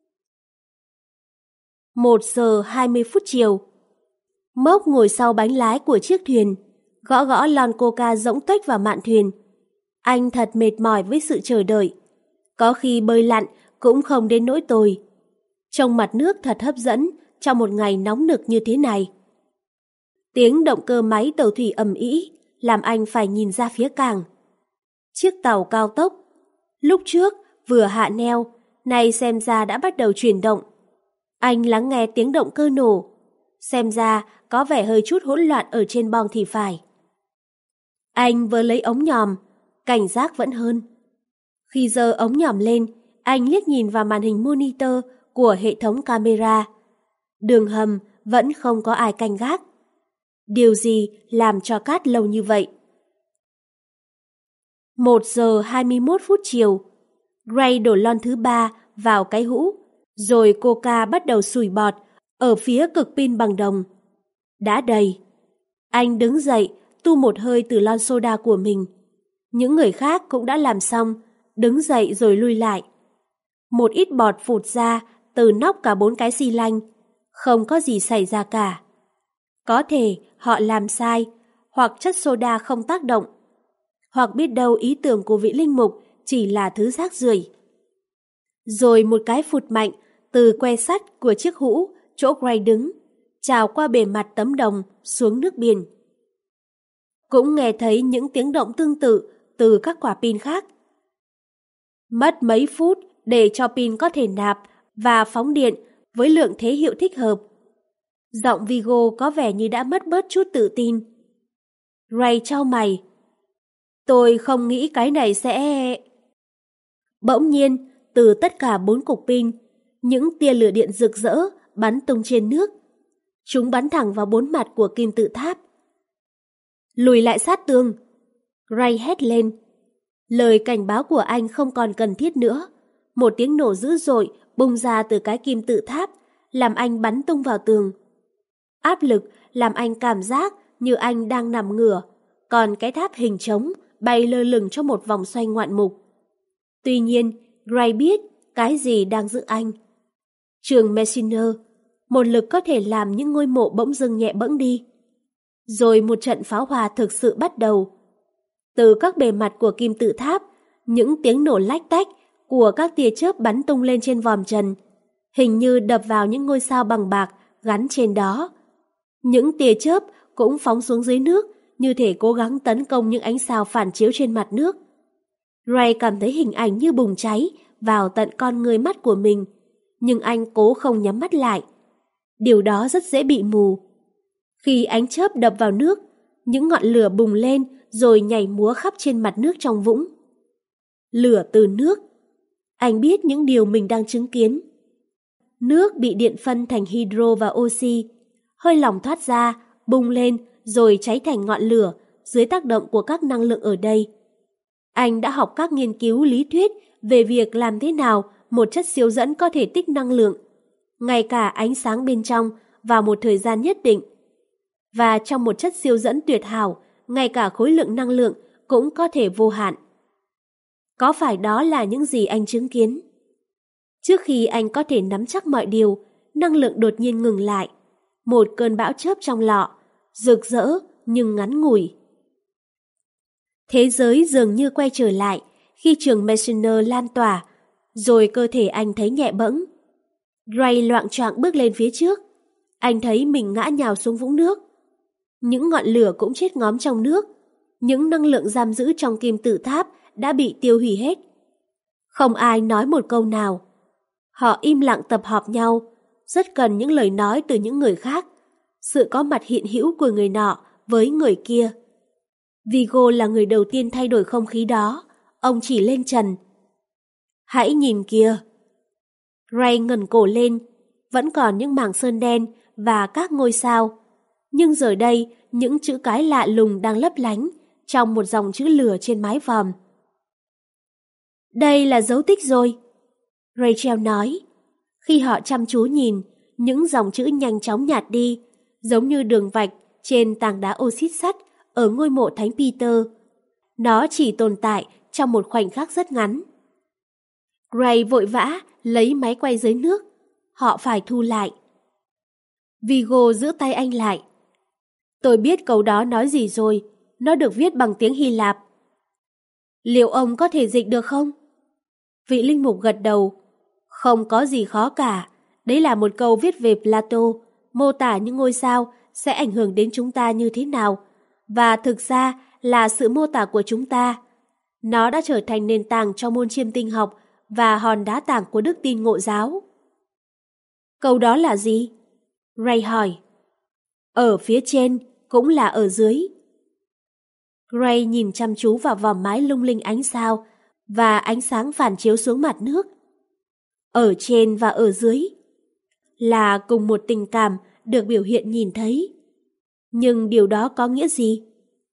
Một giờ hai mươi phút chiều. Mốc ngồi sau bánh lái của chiếc thuyền, gõ gõ lon coca rỗng tuếch vào mạn thuyền. Anh thật mệt mỏi với sự chờ đợi. Có khi bơi lặn cũng không đến nỗi tồi. Trông mặt nước thật hấp dẫn trong một ngày nóng nực như thế này. Tiếng động cơ máy tàu thủy ầm ĩ làm anh phải nhìn ra phía cảng. Chiếc tàu cao tốc, lúc trước vừa hạ neo, nay xem ra đã bắt đầu chuyển động. Anh lắng nghe tiếng động cơ nổ, xem ra có vẻ hơi chút hỗn loạn ở trên bong thì phải. Anh vừa lấy ống nhòm, cảnh giác vẫn hơn. Khi giơ ống nhòm lên, anh liếc nhìn vào màn hình monitor của hệ thống camera. Đường hầm vẫn không có ai canh gác. Điều gì làm cho Kat lâu như vậy? Một giờ hai mươi mốt phút chiều, Gray đổ lon thứ ba vào cái hũ, rồi coca bắt đầu sủi bọt ở phía cực pin bằng đồng. Đã đầy. Anh đứng dậy, tu một hơi từ lon soda của mình. Những người khác cũng đã làm xong, đứng dậy rồi lui lại. Một ít bọt phụt ra từ nóc cả bốn cái xi lanh. Không có gì xảy ra cả. Có thể họ làm sai, hoặc chất soda không tác động, hoặc biết đâu ý tưởng của vị linh mục chỉ là thứ rác rưởi. Rồi một cái phụt mạnh từ que sắt của chiếc hũ chỗ Gray đứng, trào qua bề mặt tấm đồng xuống nước biển. Cũng nghe thấy những tiếng động tương tự từ các quả pin khác. Mất mấy phút để cho pin có thể nạp và phóng điện với lượng thế hiệu thích hợp. Giọng Vigo có vẻ như đã mất bớt chút tự tin. Gray chau mày. Tôi không nghĩ cái này sẽ... Bỗng nhiên, từ tất cả bốn cục pin, những tia lửa điện rực rỡ bắn tung trên nước. Chúng bắn thẳng vào bốn mặt của kim tự tháp. Lùi lại sát tường. Gray hét lên. Lời cảnh báo của anh không còn cần thiết nữa. Một tiếng nổ dữ dội bung ra từ cái kim tự tháp, làm anh bắn tung vào tường. Áp lực làm anh cảm giác như anh đang nằm ngửa, còn cái tháp hình trống bay lơ lửng trong một vòng xoay ngoạn mục. Tuy nhiên, Gray biết cái gì đang giữ anh. Trường Messiner, một lực có thể làm những ngôi mộ bỗng dưng nhẹ bẫng đi. Rồi một trận pháo hoa thực sự bắt đầu. Từ các bề mặt của kim tự tháp, những tiếng nổ lách tách của các tia chớp bắn tung lên trên vòm trần. hình như đập vào những ngôi sao bằng bạc gắn trên đó. Những tia chớp cũng phóng xuống dưới nước, như thể cố gắng tấn công những ánh sao phản chiếu trên mặt nước. Ray cảm thấy hình ảnh như bùng cháy vào tận con người mắt của mình, nhưng anh cố không nhắm mắt lại. Điều đó rất dễ bị mù. Khi ánh chớp đập vào nước, những ngọn lửa bùng lên rồi nhảy múa khắp trên mặt nước trong vũng. Lửa từ nước. Anh biết những điều mình đang chứng kiến. Nước bị điện phân thành hydro và oxy. Hơi lỏng thoát ra, bùng lên rồi cháy thành ngọn lửa dưới tác động của các năng lượng ở đây. Anh đã học các nghiên cứu lý thuyết về việc làm thế nào một chất siêu dẫn có thể tích năng lượng, ngay cả ánh sáng bên trong, vào một thời gian nhất định. Và trong một chất siêu dẫn tuyệt hảo, ngay cả khối lượng năng lượng cũng có thể vô hạn. Có phải đó là những gì anh chứng kiến? Trước khi anh có thể nắm chắc mọi điều, năng lượng đột nhiên ngừng lại. Một cơn bão chớp trong lọ, rực rỡ nhưng ngắn ngủi. Thế giới dường như quay trở lại khi trường Messenger lan tỏa, rồi cơ thể anh thấy nhẹ bẫng. Ray loạng choạng bước lên phía trước. Anh thấy mình ngã nhào xuống vũng nước. Những ngọn lửa cũng chết ngóm trong nước. Những năng lượng giam giữ trong kim tự tháp đã bị tiêu hủy hết. Không ai nói một câu nào. Họ im lặng tập hợp nhau, rất cần những lời nói từ những người khác, sự có mặt hiện hữu của người nọ với người kia. Vigo là người đầu tiên thay đổi không khí đó. Ông chỉ lên trần. Hãy nhìn kìa. Ray ngẩng cổ lên, vẫn còn những mảng sơn đen và các ngôi sao. Nhưng giờ đây, những chữ cái lạ lùng đang lấp lánh trong một dòng chữ lửa trên mái vòm. Đây là dấu tích rồi, Rachel nói. Khi họ chăm chú nhìn, những dòng chữ nhanh chóng nhạt đi, giống như đường vạch trên tảng đá oxit sắt ở ngôi mộ Thánh Peter. Nó chỉ tồn tại trong một khoảnh khắc rất ngắn. Ray vội vã lấy máy quay dưới nước. Họ phải thu lại. Vigo giữ tay anh lại. Tôi biết câu đó nói gì rồi. Nó được viết bằng tiếng Hy Lạp. Liệu ông có thể dịch được không? Vị linh mục gật đầu. Không có gì khó cả. Đấy là một câu viết về Plato, mô tả những ngôi sao sẽ ảnh hưởng đến chúng ta như thế nào. Và thực ra là sự mô tả của chúng ta. Nó đã trở thành nền tảng cho môn chiêm tinh học và hòn đá tảng của đức tin Ngộ giáo. Câu đó là gì? Ray hỏi. Ở phía trên cũng là ở dưới. Ray nhìn chăm chú vào vòm mái lung linh ánh sao và ánh sáng phản chiếu xuống mặt nước. Ở trên và ở dưới là cùng một tình cảm được biểu hiện nhìn thấy. Nhưng điều đó có nghĩa gì?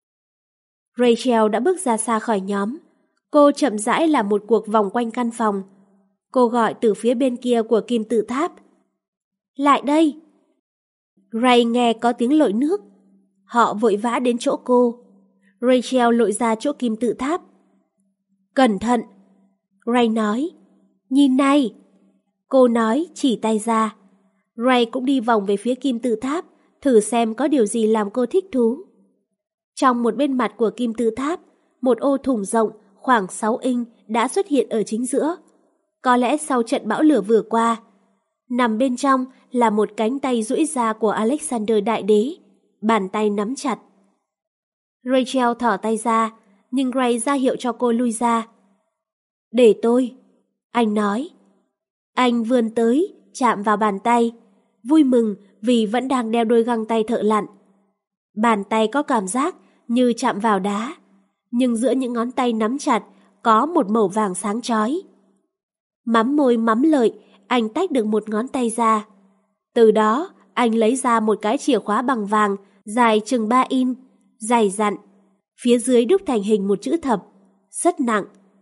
Rachel đã bước ra xa khỏi nhóm. Cô chậm rãi làm một cuộc vòng quanh căn phòng. Cô gọi từ phía bên kia của kim tự tháp. Lại đây! Ray nghe có tiếng lội nước. Họ vội vã đến chỗ cô. Rachel lội ra chỗ kim tự tháp. Cẩn thận! Ray nói. Nhìn này! Cô nói chỉ tay ra. Ray cũng đi vòng về phía kim tự tháp, thử xem có điều gì làm cô thích thú. Trong một bên mặt của kim tự tháp, một ô thủng rộng khoảng sáu inch đã xuất hiện ở chính giữa. Có lẽ sau trận bão lửa vừa qua. Nằm bên trong là một cánh tay duỗi ra của Alexander Đại Đế, bàn tay nắm chặt. Rachel thỏ tay ra, nhưng Ray ra hiệu cho cô lui ra. Để tôi, anh nói. Anh vươn tới, chạm vào bàn tay, vui mừng vì vẫn đang đeo đôi găng tay thợ lặn. Bàn tay có cảm giác như chạm vào đá, nhưng giữa những ngón tay nắm chặt có một màu vàng sáng chói. Mắm môi mắm lợi, anh tách được một ngón tay ra. Từ đó, anh lấy ra một cái chìa khóa bằng vàng dài chừng ba inch, dày dặn, phía dưới đúc thành hình một chữ thập, rất nặng.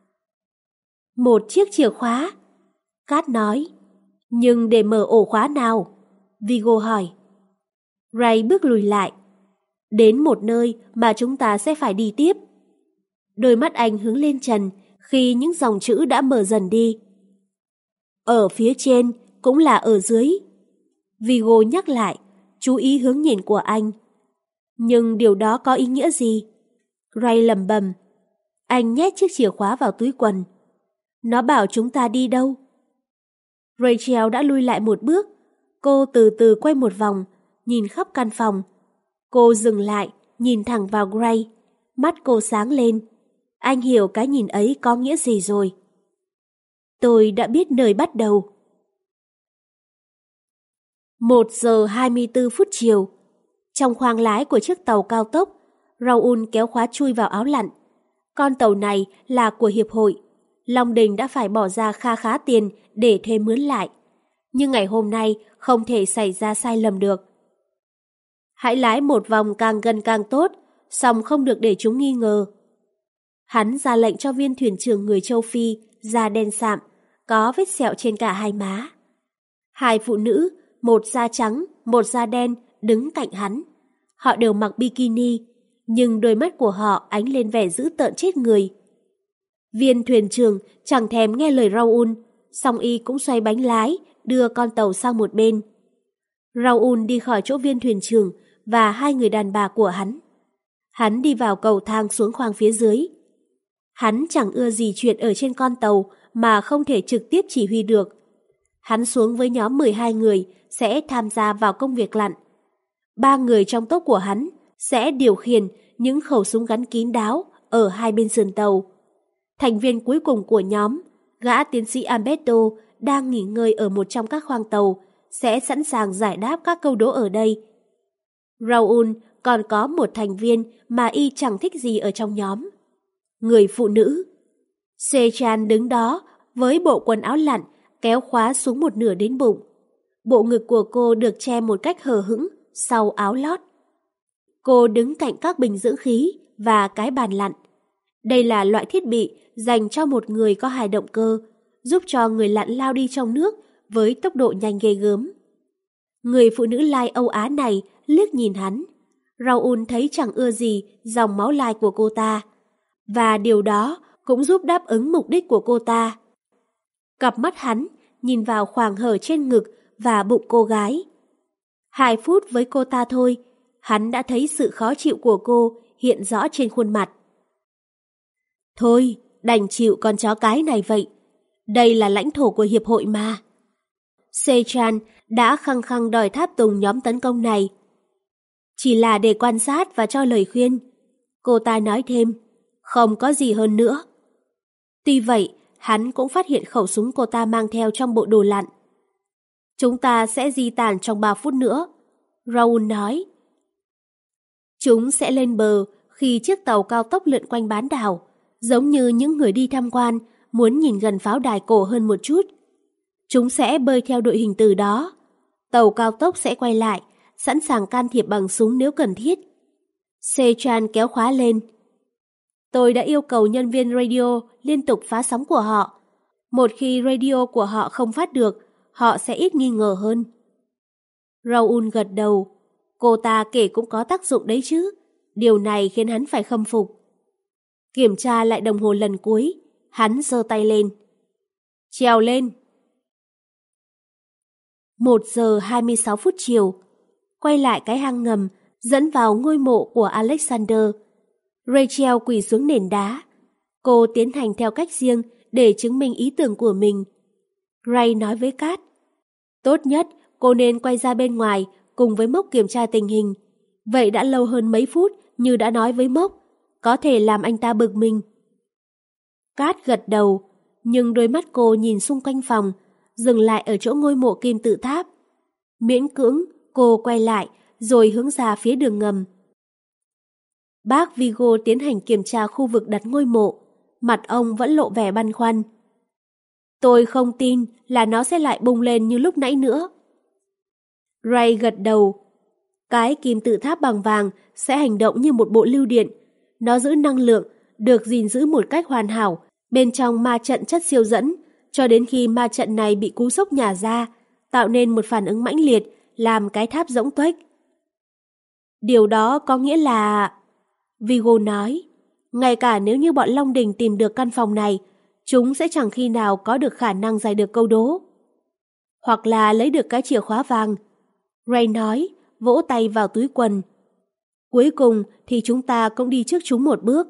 Một chiếc chìa khóa, Kat nói. Nhưng để mở ổ khóa nào? Vigo hỏi. Ray bước lùi lại. Đến một nơi mà chúng ta sẽ phải đi tiếp. Đôi mắt anh hướng lên trần khi những dòng chữ đã mở dần đi. Ở phía trên cũng là ở dưới. Vigo nhắc lại, chú ý hướng nhìn của anh. Nhưng điều đó có ý nghĩa gì? Ray lẩm bẩm. Anh nhét chiếc chìa khóa vào túi quần. Nó bảo chúng ta đi đâu? Rachel đã lui lại một bước. Cô từ từ quay một vòng, nhìn khắp căn phòng. Cô dừng lại, nhìn thẳng vào Gray. Mắt cô sáng lên. Anh hiểu cái nhìn ấy có nghĩa gì rồi. Tôi đã biết nơi bắt đầu. Một giờ hai mươi tư phút chiều. Trong khoang lái của chiếc tàu cao tốc, Raoul kéo khóa chui vào áo lặn. Con tàu này là của hiệp hội. Long Đình đã phải bỏ ra kha khá tiền để thuê mướn lại. Nhưng ngày hôm nay không thể xảy ra sai lầm được. Hãy lái một vòng càng gần càng tốt, song không được để chúng nghi ngờ. Hắn ra lệnh cho viên thuyền trưởng người châu Phi, da đen sạm, có vết sẹo trên cả hai má. Hai phụ nữ, một da trắng, một da đen, đứng cạnh hắn. Họ đều mặc bikini, nhưng đôi mắt của họ ánh lên vẻ dữ tợn chết người. Viên thuyền trưởng chẳng thèm nghe lời Raoul, song y cũng xoay bánh lái, đưa con tàu sang một bên. Raoul đi khỏi chỗ viên thuyền trưởng và hai người đàn bà của hắn. Hắn đi vào cầu thang xuống khoang phía dưới. Hắn chẳng ưa gì chuyện ở trên con tàu mà không thể trực tiếp chỉ huy được. Hắn xuống với nhóm mười hai người sẽ tham gia vào công việc lặn. Ba người trong tốp của hắn sẽ điều khiển những khẩu súng gắn kín đáo ở hai bên sườn tàu. Thành viên cuối cùng của nhóm, gã tiến sĩ Alberto đang nghỉ ngơi ở một trong các khoang tàu, sẽ sẵn sàng giải đáp các câu đố ở đây. Raoul còn có một thành viên mà y chẳng thích gì ở trong nhóm. Người phụ nữ. Sechan đứng đó với bộ quần áo lặn kéo khóa xuống một nửa đến bụng. Bộ ngực của cô được che một cách hờ hững sau áo lót. Cô đứng cạnh các bình dưỡng khí và cái bàn lặn. Đây là loại thiết bị dành cho một người có hai động cơ, giúp cho người lặn lao đi trong nước với tốc độ nhanh ghê gớm. Người phụ nữ lai Âu Á này liếc nhìn hắn. Raoul thấy chẳng ưa gì dòng máu lai của cô ta, và điều đó cũng giúp đáp ứng mục đích của cô ta. Cặp mắt hắn nhìn vào khoảng hở trên ngực và bụng cô gái. Hai phút với cô ta thôi, hắn đã thấy sự khó chịu của cô hiện rõ trên khuôn mặt. Thôi, đành chịu con chó cái này vậy. Đây là lãnh thổ của hiệp hội mà. Sechan đã khăng khăng đòi tháp tùng nhóm tấn công này. Chỉ là để quan sát và cho lời khuyên. Cô ta nói thêm, không có gì hơn nữa. Tuy vậy, hắn cũng phát hiện khẩu súng cô ta mang theo trong bộ đồ lặn. Chúng ta sẽ di tản trong ba phút nữa, Raoul nói. Chúng sẽ lên bờ khi chiếc tàu cao tốc lượn quanh bán đảo, giống như những người đi tham quan muốn nhìn gần pháo đài cổ hơn một chút. Chúng sẽ bơi theo đội hình từ đó. Tàu cao tốc sẽ quay lại, sẵn sàng can thiệp bằng súng nếu cần thiết. Sechan kéo khóa lên. Tôi đã yêu cầu nhân viên radio liên tục phá sóng của họ. Một khi radio của họ không phát được, họ sẽ ít nghi ngờ hơn. Raoul gật đầu. Cô ta kể cũng có tác dụng đấy chứ. Điều này khiến hắn phải khâm phục. Kiểm tra lại đồng hồ lần cuối, hắn giơ tay lên. Trèo lên. Một giờ hai mươi sáu phút chiều. Quay lại cái hang ngầm dẫn vào ngôi mộ của Alexander. Rachel quỳ xuống nền đá. Cô tiến hành theo cách riêng để chứng minh ý tưởng của mình. Gray nói với Kat, tốt nhất cô nên quay ra bên ngoài cùng với Mốc kiểm tra tình hình. Vậy đã lâu hơn mấy phút như đã nói với Mốc, có thể làm anh ta bực mình. Kat gật đầu, nhưng đôi mắt cô nhìn xung quanh phòng, dừng lại ở chỗ ngôi mộ kim tự tháp. Miễn cưỡng, cô quay lại rồi hướng ra phía đường ngầm. Bác Vigo tiến hành kiểm tra khu vực đặt ngôi mộ, mặt ông vẫn lộ vẻ băn khoăn. Tôi không tin là nó sẽ lại bùng lên như lúc nãy nữa. Ray gật đầu. Cái kim tự tháp bằng vàng sẽ hành động như một bộ lưu điện. Nó giữ năng lượng, được gìn giữ một cách hoàn hảo bên trong ma trận chất siêu dẫn, cho đến khi ma trận này bị cú sốc nhả ra, tạo nên một phản ứng mãnh liệt, làm cái tháp rỗng tuếch. Điều đó có nghĩa là... Vigo nói, ngay cả nếu như bọn Long Đình tìm được căn phòng này, chúng sẽ chẳng khi nào có được khả năng giải được câu đố. Hoặc là lấy được cái chìa khóa vàng. Ray nói, vỗ tay vào túi quần. Cuối cùng thì chúng ta cũng đi trước chúng một bước.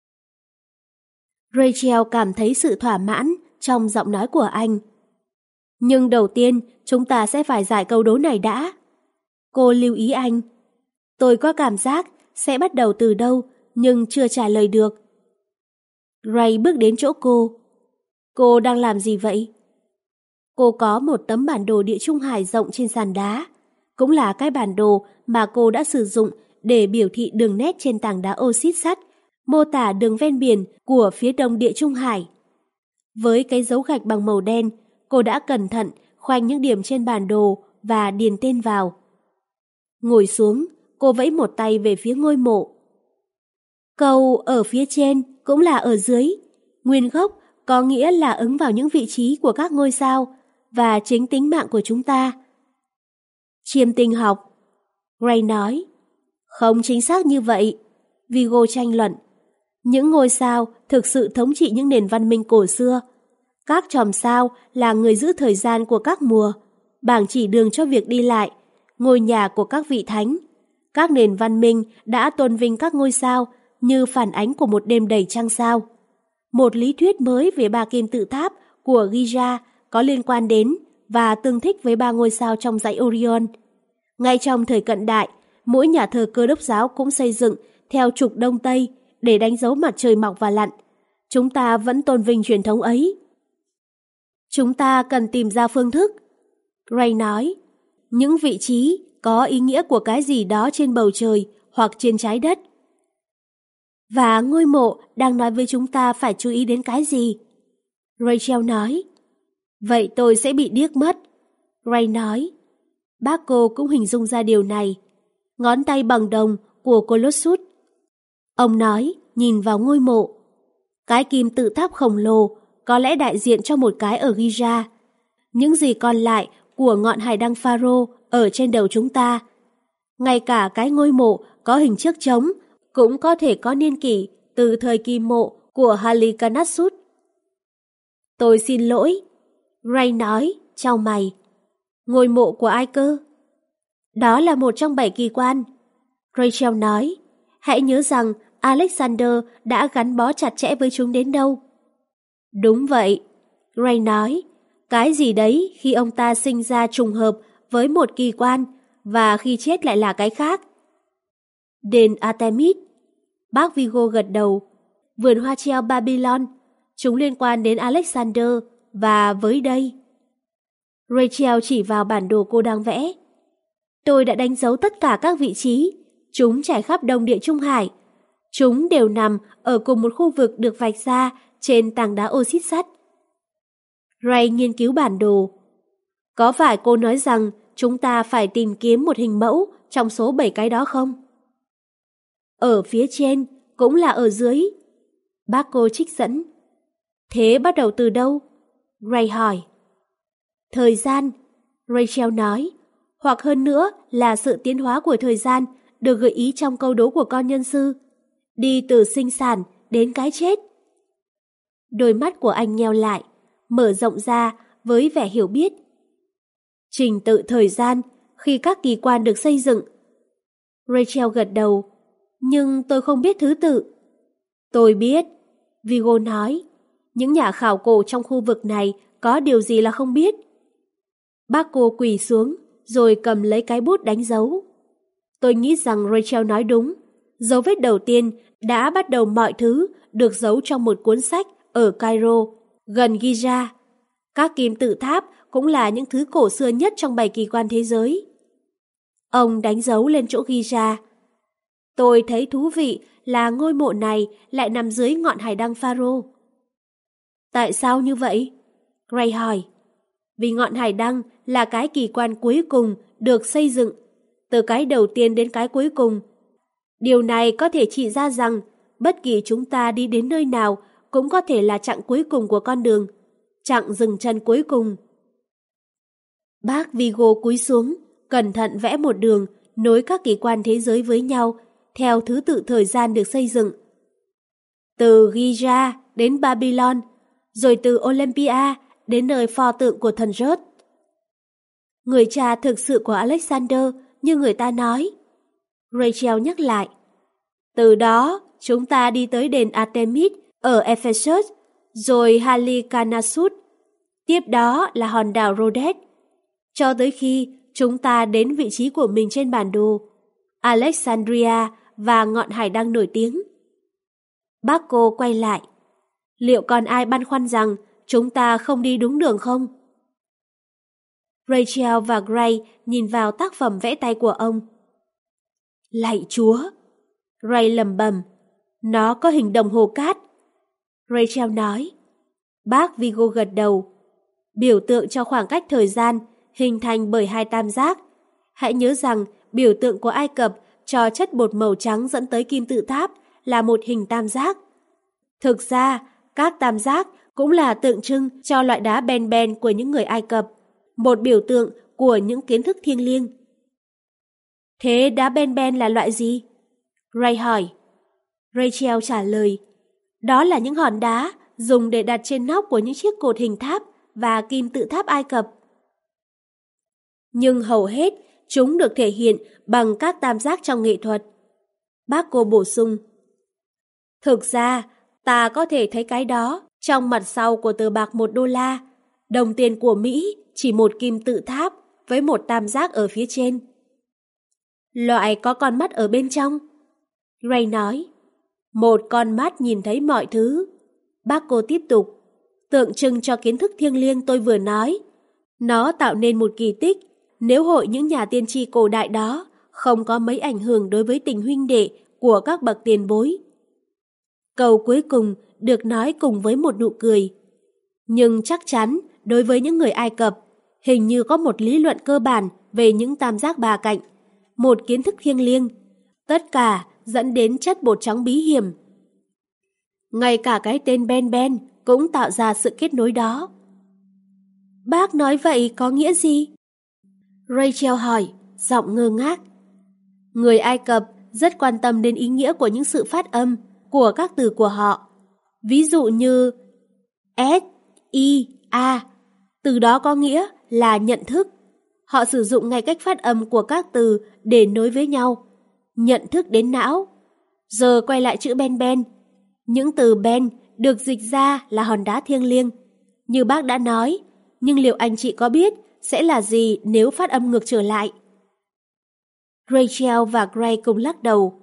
Rachel cảm thấy sự thỏa mãn trong giọng nói của anh. Nhưng đầu tiên, chúng ta sẽ phải giải câu đố này đã. Cô lưu ý anh. Tôi có cảm giác sẽ bắt đầu từ đâu, nhưng chưa trả lời được. Ray bước đến chỗ cô. Cô đang làm gì vậy? Cô có một tấm bản đồ địa Trung Hải rộng trên sàn đá. Cũng là cái bản đồ mà cô đã sử dụng để biểu thị đường nét trên tảng đá oxit sắt, mô tả đường ven biển của phía đông địa Trung Hải. Với cái dấu gạch bằng màu đen, cô đã cẩn thận khoanh những điểm trên bản đồ và điền tên vào. Ngồi xuống, cô vẫy một tay về phía ngôi mộ. Câu ở phía trên cũng là ở dưới. Nguyên gốc có nghĩa là ứng vào những vị trí của các ngôi sao và chính tính mạng của chúng ta. Chiêm tinh học, Ray nói. Không chính xác như vậy, Vigo tranh luận. Những ngôi sao thực sự thống trị những nền văn minh cổ xưa. Các chòm sao là người giữ thời gian của các mùa, bảng chỉ đường cho việc đi lại, ngôi nhà của các vị thánh. Các nền văn minh đã tôn vinh các ngôi sao như phản ánh của một đêm đầy trăng sao. Một lý thuyết mới về ba kim tự tháp của Giza có liên quan đến và tương thích với ba ngôi sao trong dãy Orion. Ngay trong thời cận đại, mỗi nhà thờ Cơ đốc giáo cũng xây dựng theo trục Đông Tây để đánh dấu mặt trời mọc và lặn. Chúng ta vẫn tôn vinh truyền thống ấy. Chúng ta cần tìm ra phương thức. Ray nói, những vị trí có ý nghĩa của cái gì đó trên bầu trời hoặc trên trái đất. Và ngôi mộ đang nói với chúng ta phải chú ý đến cái gì? Rachel nói. Vậy tôi sẽ bị điếc mất. Ray nói. Bác cô cũng hình dung ra điều này. Ngón tay bằng đồng của Colossus. Ông nói, nhìn vào ngôi mộ. Cái kim tự tháp khổng lồ có lẽ đại diện cho một cái ở Giza. Những gì còn lại của ngọn hải đăng Pharaoh ở trên đầu chúng ta. Ngay cả cái ngôi mộ có hình chiếc trống cũng có thể có niên kỷ từ thời kỳ mộ của Halicarnassus. Tôi xin lỗi, Ray nói, chau mày. Ngôi mộ của ai cơ? Đó là một trong bảy kỳ quan. Rachel nói, hãy nhớ rằng Alexander đã gắn bó chặt chẽ với chúng đến đâu. Đúng vậy, Ray nói, cái gì đấy khi ông ta sinh ra trùng hợp với một kỳ quan và khi chết lại là cái khác. Đền Artemis, bác Vigo gật đầu, vườn hoa treo Babylon, chúng liên quan đến Alexander và với đây. Rachel chỉ vào bản đồ cô đang vẽ. Tôi đã đánh dấu tất cả các vị trí, chúng trải khắp Đông Địa Trung Hải. Chúng đều nằm ở cùng một khu vực được vạch ra trên tảng đá oxit sắt. Ray nghiên cứu bản đồ. Có phải cô nói rằng chúng ta phải tìm kiếm một hình mẫu trong số bảy cái đó không? Ở phía trên cũng là ở dưới. Bác cô trích dẫn. Thế bắt đầu từ đâu? Ray hỏi. Thời gian, Rachel nói, hoặc hơn nữa là sự tiến hóa của thời gian được gợi ý trong câu đố của con nhân sư, đi từ sinh sản đến cái chết. Đôi mắt của anh nheo lại, mở rộng ra với vẻ hiểu biết. Trình tự thời gian khi các kỳ quan được xây dựng. Rachel gật đầu, nhưng tôi không biết thứ tự. Tôi biết, Vigo nói, những nhà khảo cổ trong khu vực này có điều gì là không biết. Bác cô quỳ xuống rồi cầm lấy cái bút đánh dấu. Tôi nghĩ rằng Rachel nói đúng. Dấu vết đầu tiên đã bắt đầu mọi thứ được giấu trong một cuốn sách ở Cairo, gần Giza. Các kim tự tháp cũng là những thứ cổ xưa nhất trong bảy kỳ quan thế giới. Ông đánh dấu lên chỗ Giza. Tôi thấy thú vị là ngôi mộ này lại nằm dưới ngọn hải đăng Pharaoh. Tại sao như vậy? Gray hỏi. Vì ngọn hải đăng là cái kỳ quan cuối cùng được xây dựng, từ cái đầu tiên đến cái cuối cùng. Điều này có thể chỉ ra rằng bất kỳ chúng ta đi đến nơi nào cũng có thể là chặng cuối cùng của con đường, chặng dừng chân cuối cùng. Bác Vigo cúi xuống, cẩn thận vẽ một đường nối các kỳ quan thế giới với nhau theo thứ tự thời gian được xây dựng. Từ Giza đến Babylon, rồi từ Olympia đến nơi pho tượng của thần Rớt. Người cha thực sự của Alexander như người ta nói. Rachel nhắc lại. Từ đó, chúng ta đi tới đền Artemis ở Ephesus, rồi Halicarnassus. Tiếp đó là hòn đảo Rhodes. Cho tới khi chúng ta đến vị trí của mình trên bản đồ, Alexandria và ngọn hải đăng nổi tiếng. Bác cô quay lại. Liệu còn ai băn khoăn rằng chúng ta không đi đúng đường không? Rachel và Gray nhìn vào tác phẩm vẽ tay của ông. Lạy Chúa! Gray lẩm bẩm. Nó có hình đồng hồ cát. Rachel nói. Bác Vigo gật đầu. Biểu tượng cho khoảng cách thời gian hình thành bởi hai tam giác. Hãy nhớ rằng biểu tượng của Ai Cập cho chất bột màu trắng dẫn tới kim tự tháp là một hình tam giác. Thực ra, các tam giác cũng là tượng trưng cho loại đá ben ben của những người Ai Cập, một biểu tượng của những kiến thức thiêng liêng. Thế đá ben ben là loại gì? Ray hỏi. Rachel trả lời. Đó là những hòn đá dùng để đặt trên nóc của những chiếc cột hình tháp và kim tự tháp Ai Cập. Nhưng hầu hết chúng được thể hiện bằng các tam giác trong nghệ thuật. Bác cô bổ sung. Thực ra, ta có thể thấy cái đó trong mặt sau của tờ bạc một đô la. Đồng tiền của Mỹ chỉ một kim tự tháp với một tam giác ở phía trên. Loại có con mắt ở bên trong. Ray nói. Một con mắt nhìn thấy mọi thứ. Bác cô tiếp tục. Tượng trưng cho kiến thức thiêng liêng tôi vừa nói. Nó tạo nên một kỳ tích nếu hội những nhà tiên tri cổ đại đó không có mấy ảnh hưởng đối với tình huynh đệ của các bậc tiền bối. Câu cuối cùng được nói cùng với một nụ cười. Nhưng chắc chắn đối với những người Ai Cập, hình như có một lý luận cơ bản về những tam giác ba cạnh, một kiến thức thiêng liêng, tất cả dẫn đến chất bột trắng bí hiểm. Ngay cả cái tên Ben Ben cũng tạo ra sự kết nối đó. Bác nói vậy có nghĩa gì? Rachel hỏi, giọng ngơ ngác. Người Ai Cập rất quan tâm đến ý nghĩa của những sự phát âm của các từ của họ. Ví dụ như S, I, A. Từ đó có nghĩa là nhận thức. Họ sử dụng ngay cách phát âm của các từ để nối với nhau. Nhận thức đến não. Giờ quay lại chữ Ben Ben. Những từ Ben được dịch ra là hòn đá thiêng liêng. Như bác đã nói, nhưng liệu anh chị có biết sẽ là gì nếu phát âm ngược trở lại? Rachel và Gray cùng lắc đầu.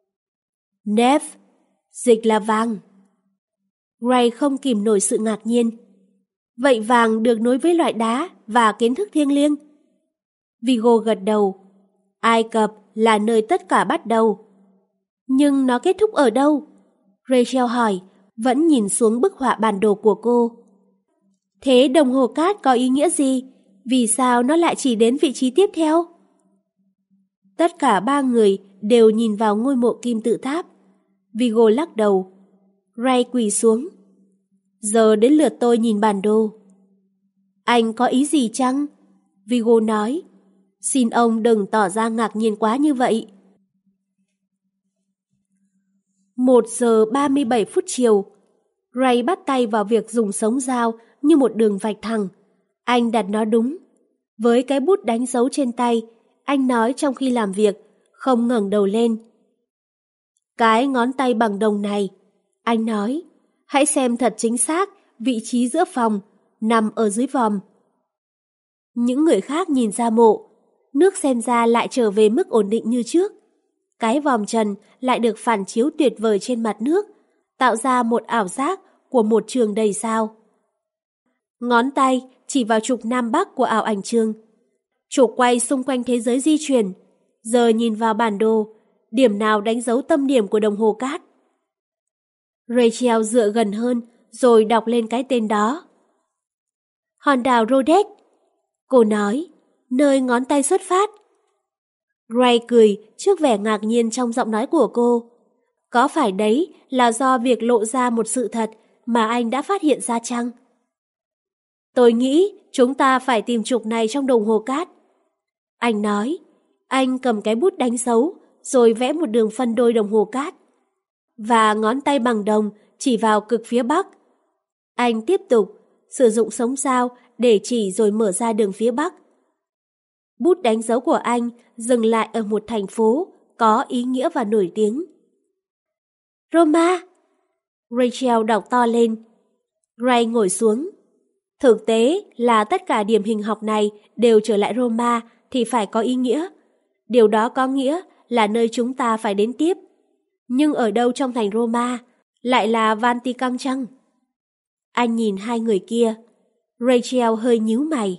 Nef, dịch là vàng. Gray không kìm nổi sự ngạc nhiên. Vậy vàng được nối với loại đá và kiến thức thiêng liêng? Vigo gật đầu. Ai Cập là nơi tất cả bắt đầu. Nhưng nó kết thúc ở đâu? Rachel hỏi, vẫn nhìn xuống bức họa bản đồ của cô. Thế đồng hồ cát có ý nghĩa gì? Vì sao nó lại chỉ đến vị trí tiếp theo? Tất cả ba người đều nhìn vào ngôi mộ kim tự tháp. Vigo lắc đầu. Ray quỳ xuống. Giờ đến lượt tôi nhìn bản đồ. Anh có ý gì chăng? Vigo nói. Xin ông đừng tỏ ra ngạc nhiên quá như vậy. Một giờ ba mươi bảy phút chiều. Ray bắt tay vào việc dùng sống dao như một đường vạch thẳng. Anh đặt nó đúng. Với cái bút đánh dấu trên tay, anh nói trong khi làm việc, không ngẩng đầu lên. Cái ngón tay bằng đồng này, anh nói, hãy xem thật chính xác vị trí giữa phòng, nằm ở dưới vòm. Những người khác nhìn ra mộ, nước xem ra lại trở về mức ổn định như trước. Cái vòm trần lại được phản chiếu tuyệt vời trên mặt nước, tạo ra một ảo giác của một trường đầy sao. Ngón tay chỉ vào trục Nam Bắc của ảo ảnh trường. Trục quay xung quanh thế giới di chuyển. Giờ nhìn vào bản đồ, điểm nào đánh dấu tâm điểm của đồng hồ cát? Rachel dựa gần hơn rồi đọc lên cái tên đó. Hòn đảo Rhodes. Cô nói, nơi ngón tay xuất phát. Gray cười trước vẻ ngạc nhiên trong giọng nói của cô. Có phải đấy là do việc lộ ra một sự thật mà anh đã phát hiện ra chăng? Tôi nghĩ chúng ta phải tìm trục này trong đồng hồ cát. Anh nói, anh cầm cái bút đánh dấu rồi vẽ một đường phân đôi đồng hồ cát. Và ngón tay bằng đồng chỉ vào cực phía bắc. Anh tiếp tục sử dụng sống dao để chỉ rồi mở ra đường phía bắc. Bút đánh dấu của anh dừng lại ở một thành phố có ý nghĩa và nổi tiếng. Roma! Rachel đọc to lên. Gray ngồi xuống. Thực tế là tất cả điểm hình học này đều trở lại Roma thì phải có ý nghĩa. Điều đó có nghĩa là nơi chúng ta phải đến tiếp. Nhưng ở đâu trong thành Roma lại là Vatican chăng? Anh nhìn hai người kia. Rachel hơi nhíu mày.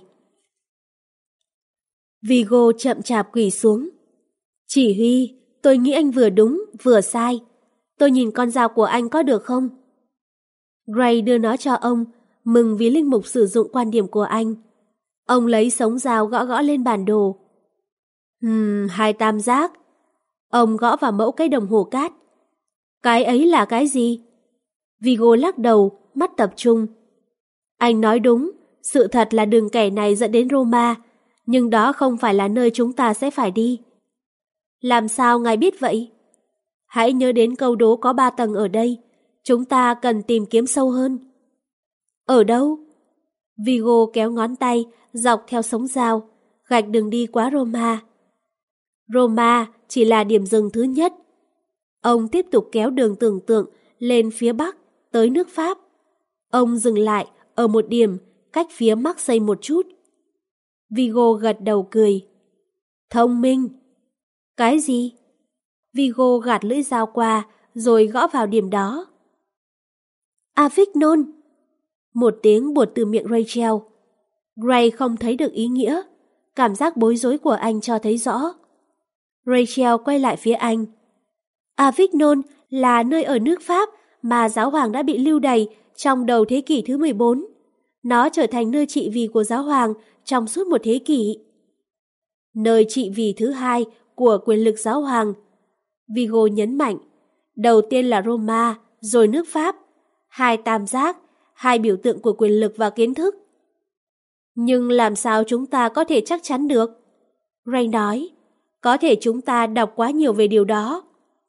Vigo chậm chạp quỳ xuống. Chỉ huy, tôi nghĩ anh vừa đúng, vừa sai. Tôi nhìn con dao của anh có được không? Gray đưa nó cho ông, mừng vì linh mục sử dụng quan điểm của anh. Ông lấy sống dao gõ gõ lên bản đồ. Ừm, hai tam giác. Ông gõ vào mẫu cái đồng hồ cát. Cái ấy là cái gì? Vigo lắc đầu, mắt tập trung. Anh nói đúng, sự thật là đường kẻ này dẫn đến Roma, nhưng đó không phải là nơi chúng ta sẽ phải đi. Làm sao ngài biết vậy? Hãy nhớ đến câu đố có ba tầng ở đây, chúng ta cần tìm kiếm sâu hơn. Ở đâu? Vigo kéo ngón tay, dọc theo sống dao, gạch đường đi qua Roma. Roma chỉ là điểm dừng thứ nhất. Ông tiếp tục kéo đường tưởng tượng lên phía bắc, tới nước Pháp. Ông dừng lại ở một điểm cách phía Marseille một chút. Vigo gật đầu cười. Thông minh. Cái gì? Vigo gạt lưỡi dao qua rồi gõ vào điểm đó. Avignon. Một tiếng buột từ miệng Rachel. Gray không thấy được ý nghĩa. Cảm giác bối rối của anh cho thấy rõ. Rachel quay lại phía anh. Avignon là nơi ở nước Pháp mà giáo hoàng đã bị lưu đày trong đầu thế kỷ thứ mười bốn. Nó trở thành nơi trị vì của giáo hoàng trong suốt một thế kỷ. Nơi trị vì thứ hai của quyền lực giáo hoàng. Vigo nhấn mạnh, đầu tiên là Roma, rồi nước Pháp, hai tam giác, hai biểu tượng của quyền lực và kiến thức. Nhưng làm sao chúng ta có thể chắc chắn được? Ray nói, có thể chúng ta đọc quá nhiều về điều đó.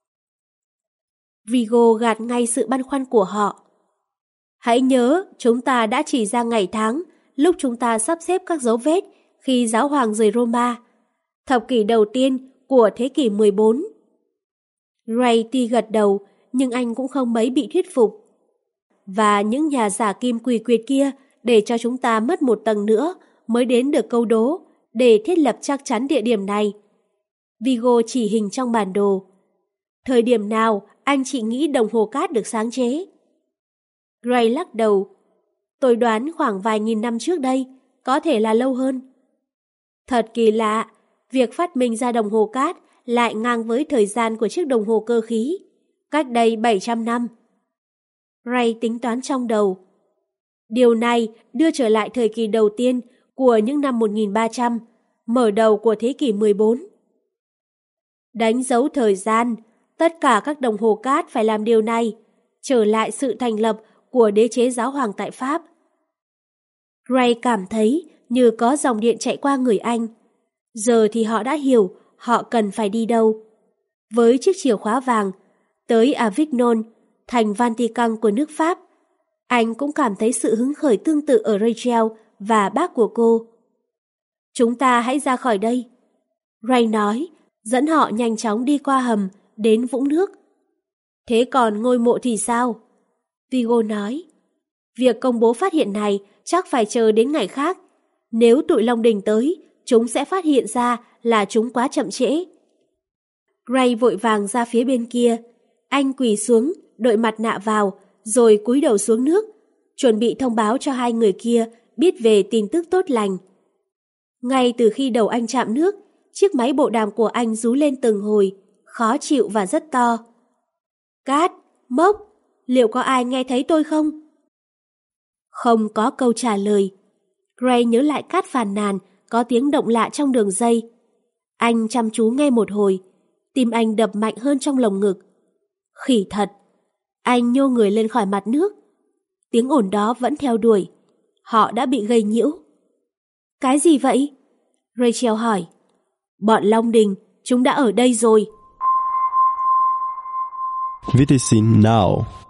Vigo gạt ngay sự băn khoăn của họ. Hãy nhớ, chúng ta đã chỉ ra ngày tháng lúc chúng ta sắp xếp các dấu vết khi giáo hoàng rời Roma, thập kỷ đầu tiên của thế kỷ mười bốn. Ray tuy gật đầu, nhưng anh cũng không mấy bị thuyết phục. Và những nhà giả kim quỷ quyệt kia để cho chúng ta mất một tầng nữa mới đến được câu đố để thiết lập chắc chắn địa điểm này. Vigo chỉ hình trong bản đồ. Thời điểm nào anh chị nghĩ đồng hồ cát được sáng chế? Gray lắc đầu. Tôi đoán khoảng vài nghìn năm trước đây, có thể là lâu hơn. Thật kỳ lạ, việc phát minh ra đồng hồ cát lại ngang với thời gian của chiếc đồng hồ cơ khí, cách đây bảy trăm năm. Ray tính toán trong đầu. Điều này đưa trở lại thời kỳ đầu tiên của những năm một nghìn ba trăm, mở đầu của thế kỷ mười bốn. Đánh dấu thời gian, tất cả các đồng hồ cát phải làm điều này, trở lại sự thành lập của đế chế giáo hoàng tại Pháp. Ray cảm thấy như có dòng điện chạy qua người anh. Giờ thì họ đã hiểu họ cần phải đi đâu. Với chiếc chìa khóa vàng, tới Avignon, thành Vatican của nước Pháp, anh cũng cảm thấy sự hứng khởi tương tự ở Rachel và bác của cô. Chúng ta hãy ra khỏi đây. Ray nói, dẫn họ nhanh chóng đi qua hầm, đến vũng nước. Thế còn ngôi mộ thì sao? Vigo nói, việc công bố phát hiện này chắc phải chờ đến ngày khác. Nếu tụi Long Đình tới, chúng sẽ phát hiện ra là chúng quá chậm trễ. Gray vội vàng ra phía bên kia. Anh quỳ xuống, đội mặt nạ vào, rồi cúi đầu xuống nước, chuẩn bị thông báo cho hai người kia biết về tin tức tốt lành. Ngay từ khi đầu anh chạm nước, chiếc máy bộ đàm của anh rú lên từng hồi, khó chịu và rất to. Cát, Mốc, liệu có ai nghe thấy tôi không? Không có câu trả lời. Gray nhớ lại Cát phàn nàn, có tiếng động lạ trong đường dây. Anh chăm chú nghe một hồi, tim anh đập mạnh hơn trong lồng ngực. Khỉ thật. Anh nhô người lên khỏi mặt nước. Tiếng ồn đó vẫn theo đuổi. Họ đã bị gây nhiễu. Cái gì vậy? Rachel hỏi. Bọn Long Đình, chúng đã ở đây rồi. vê tê xê Now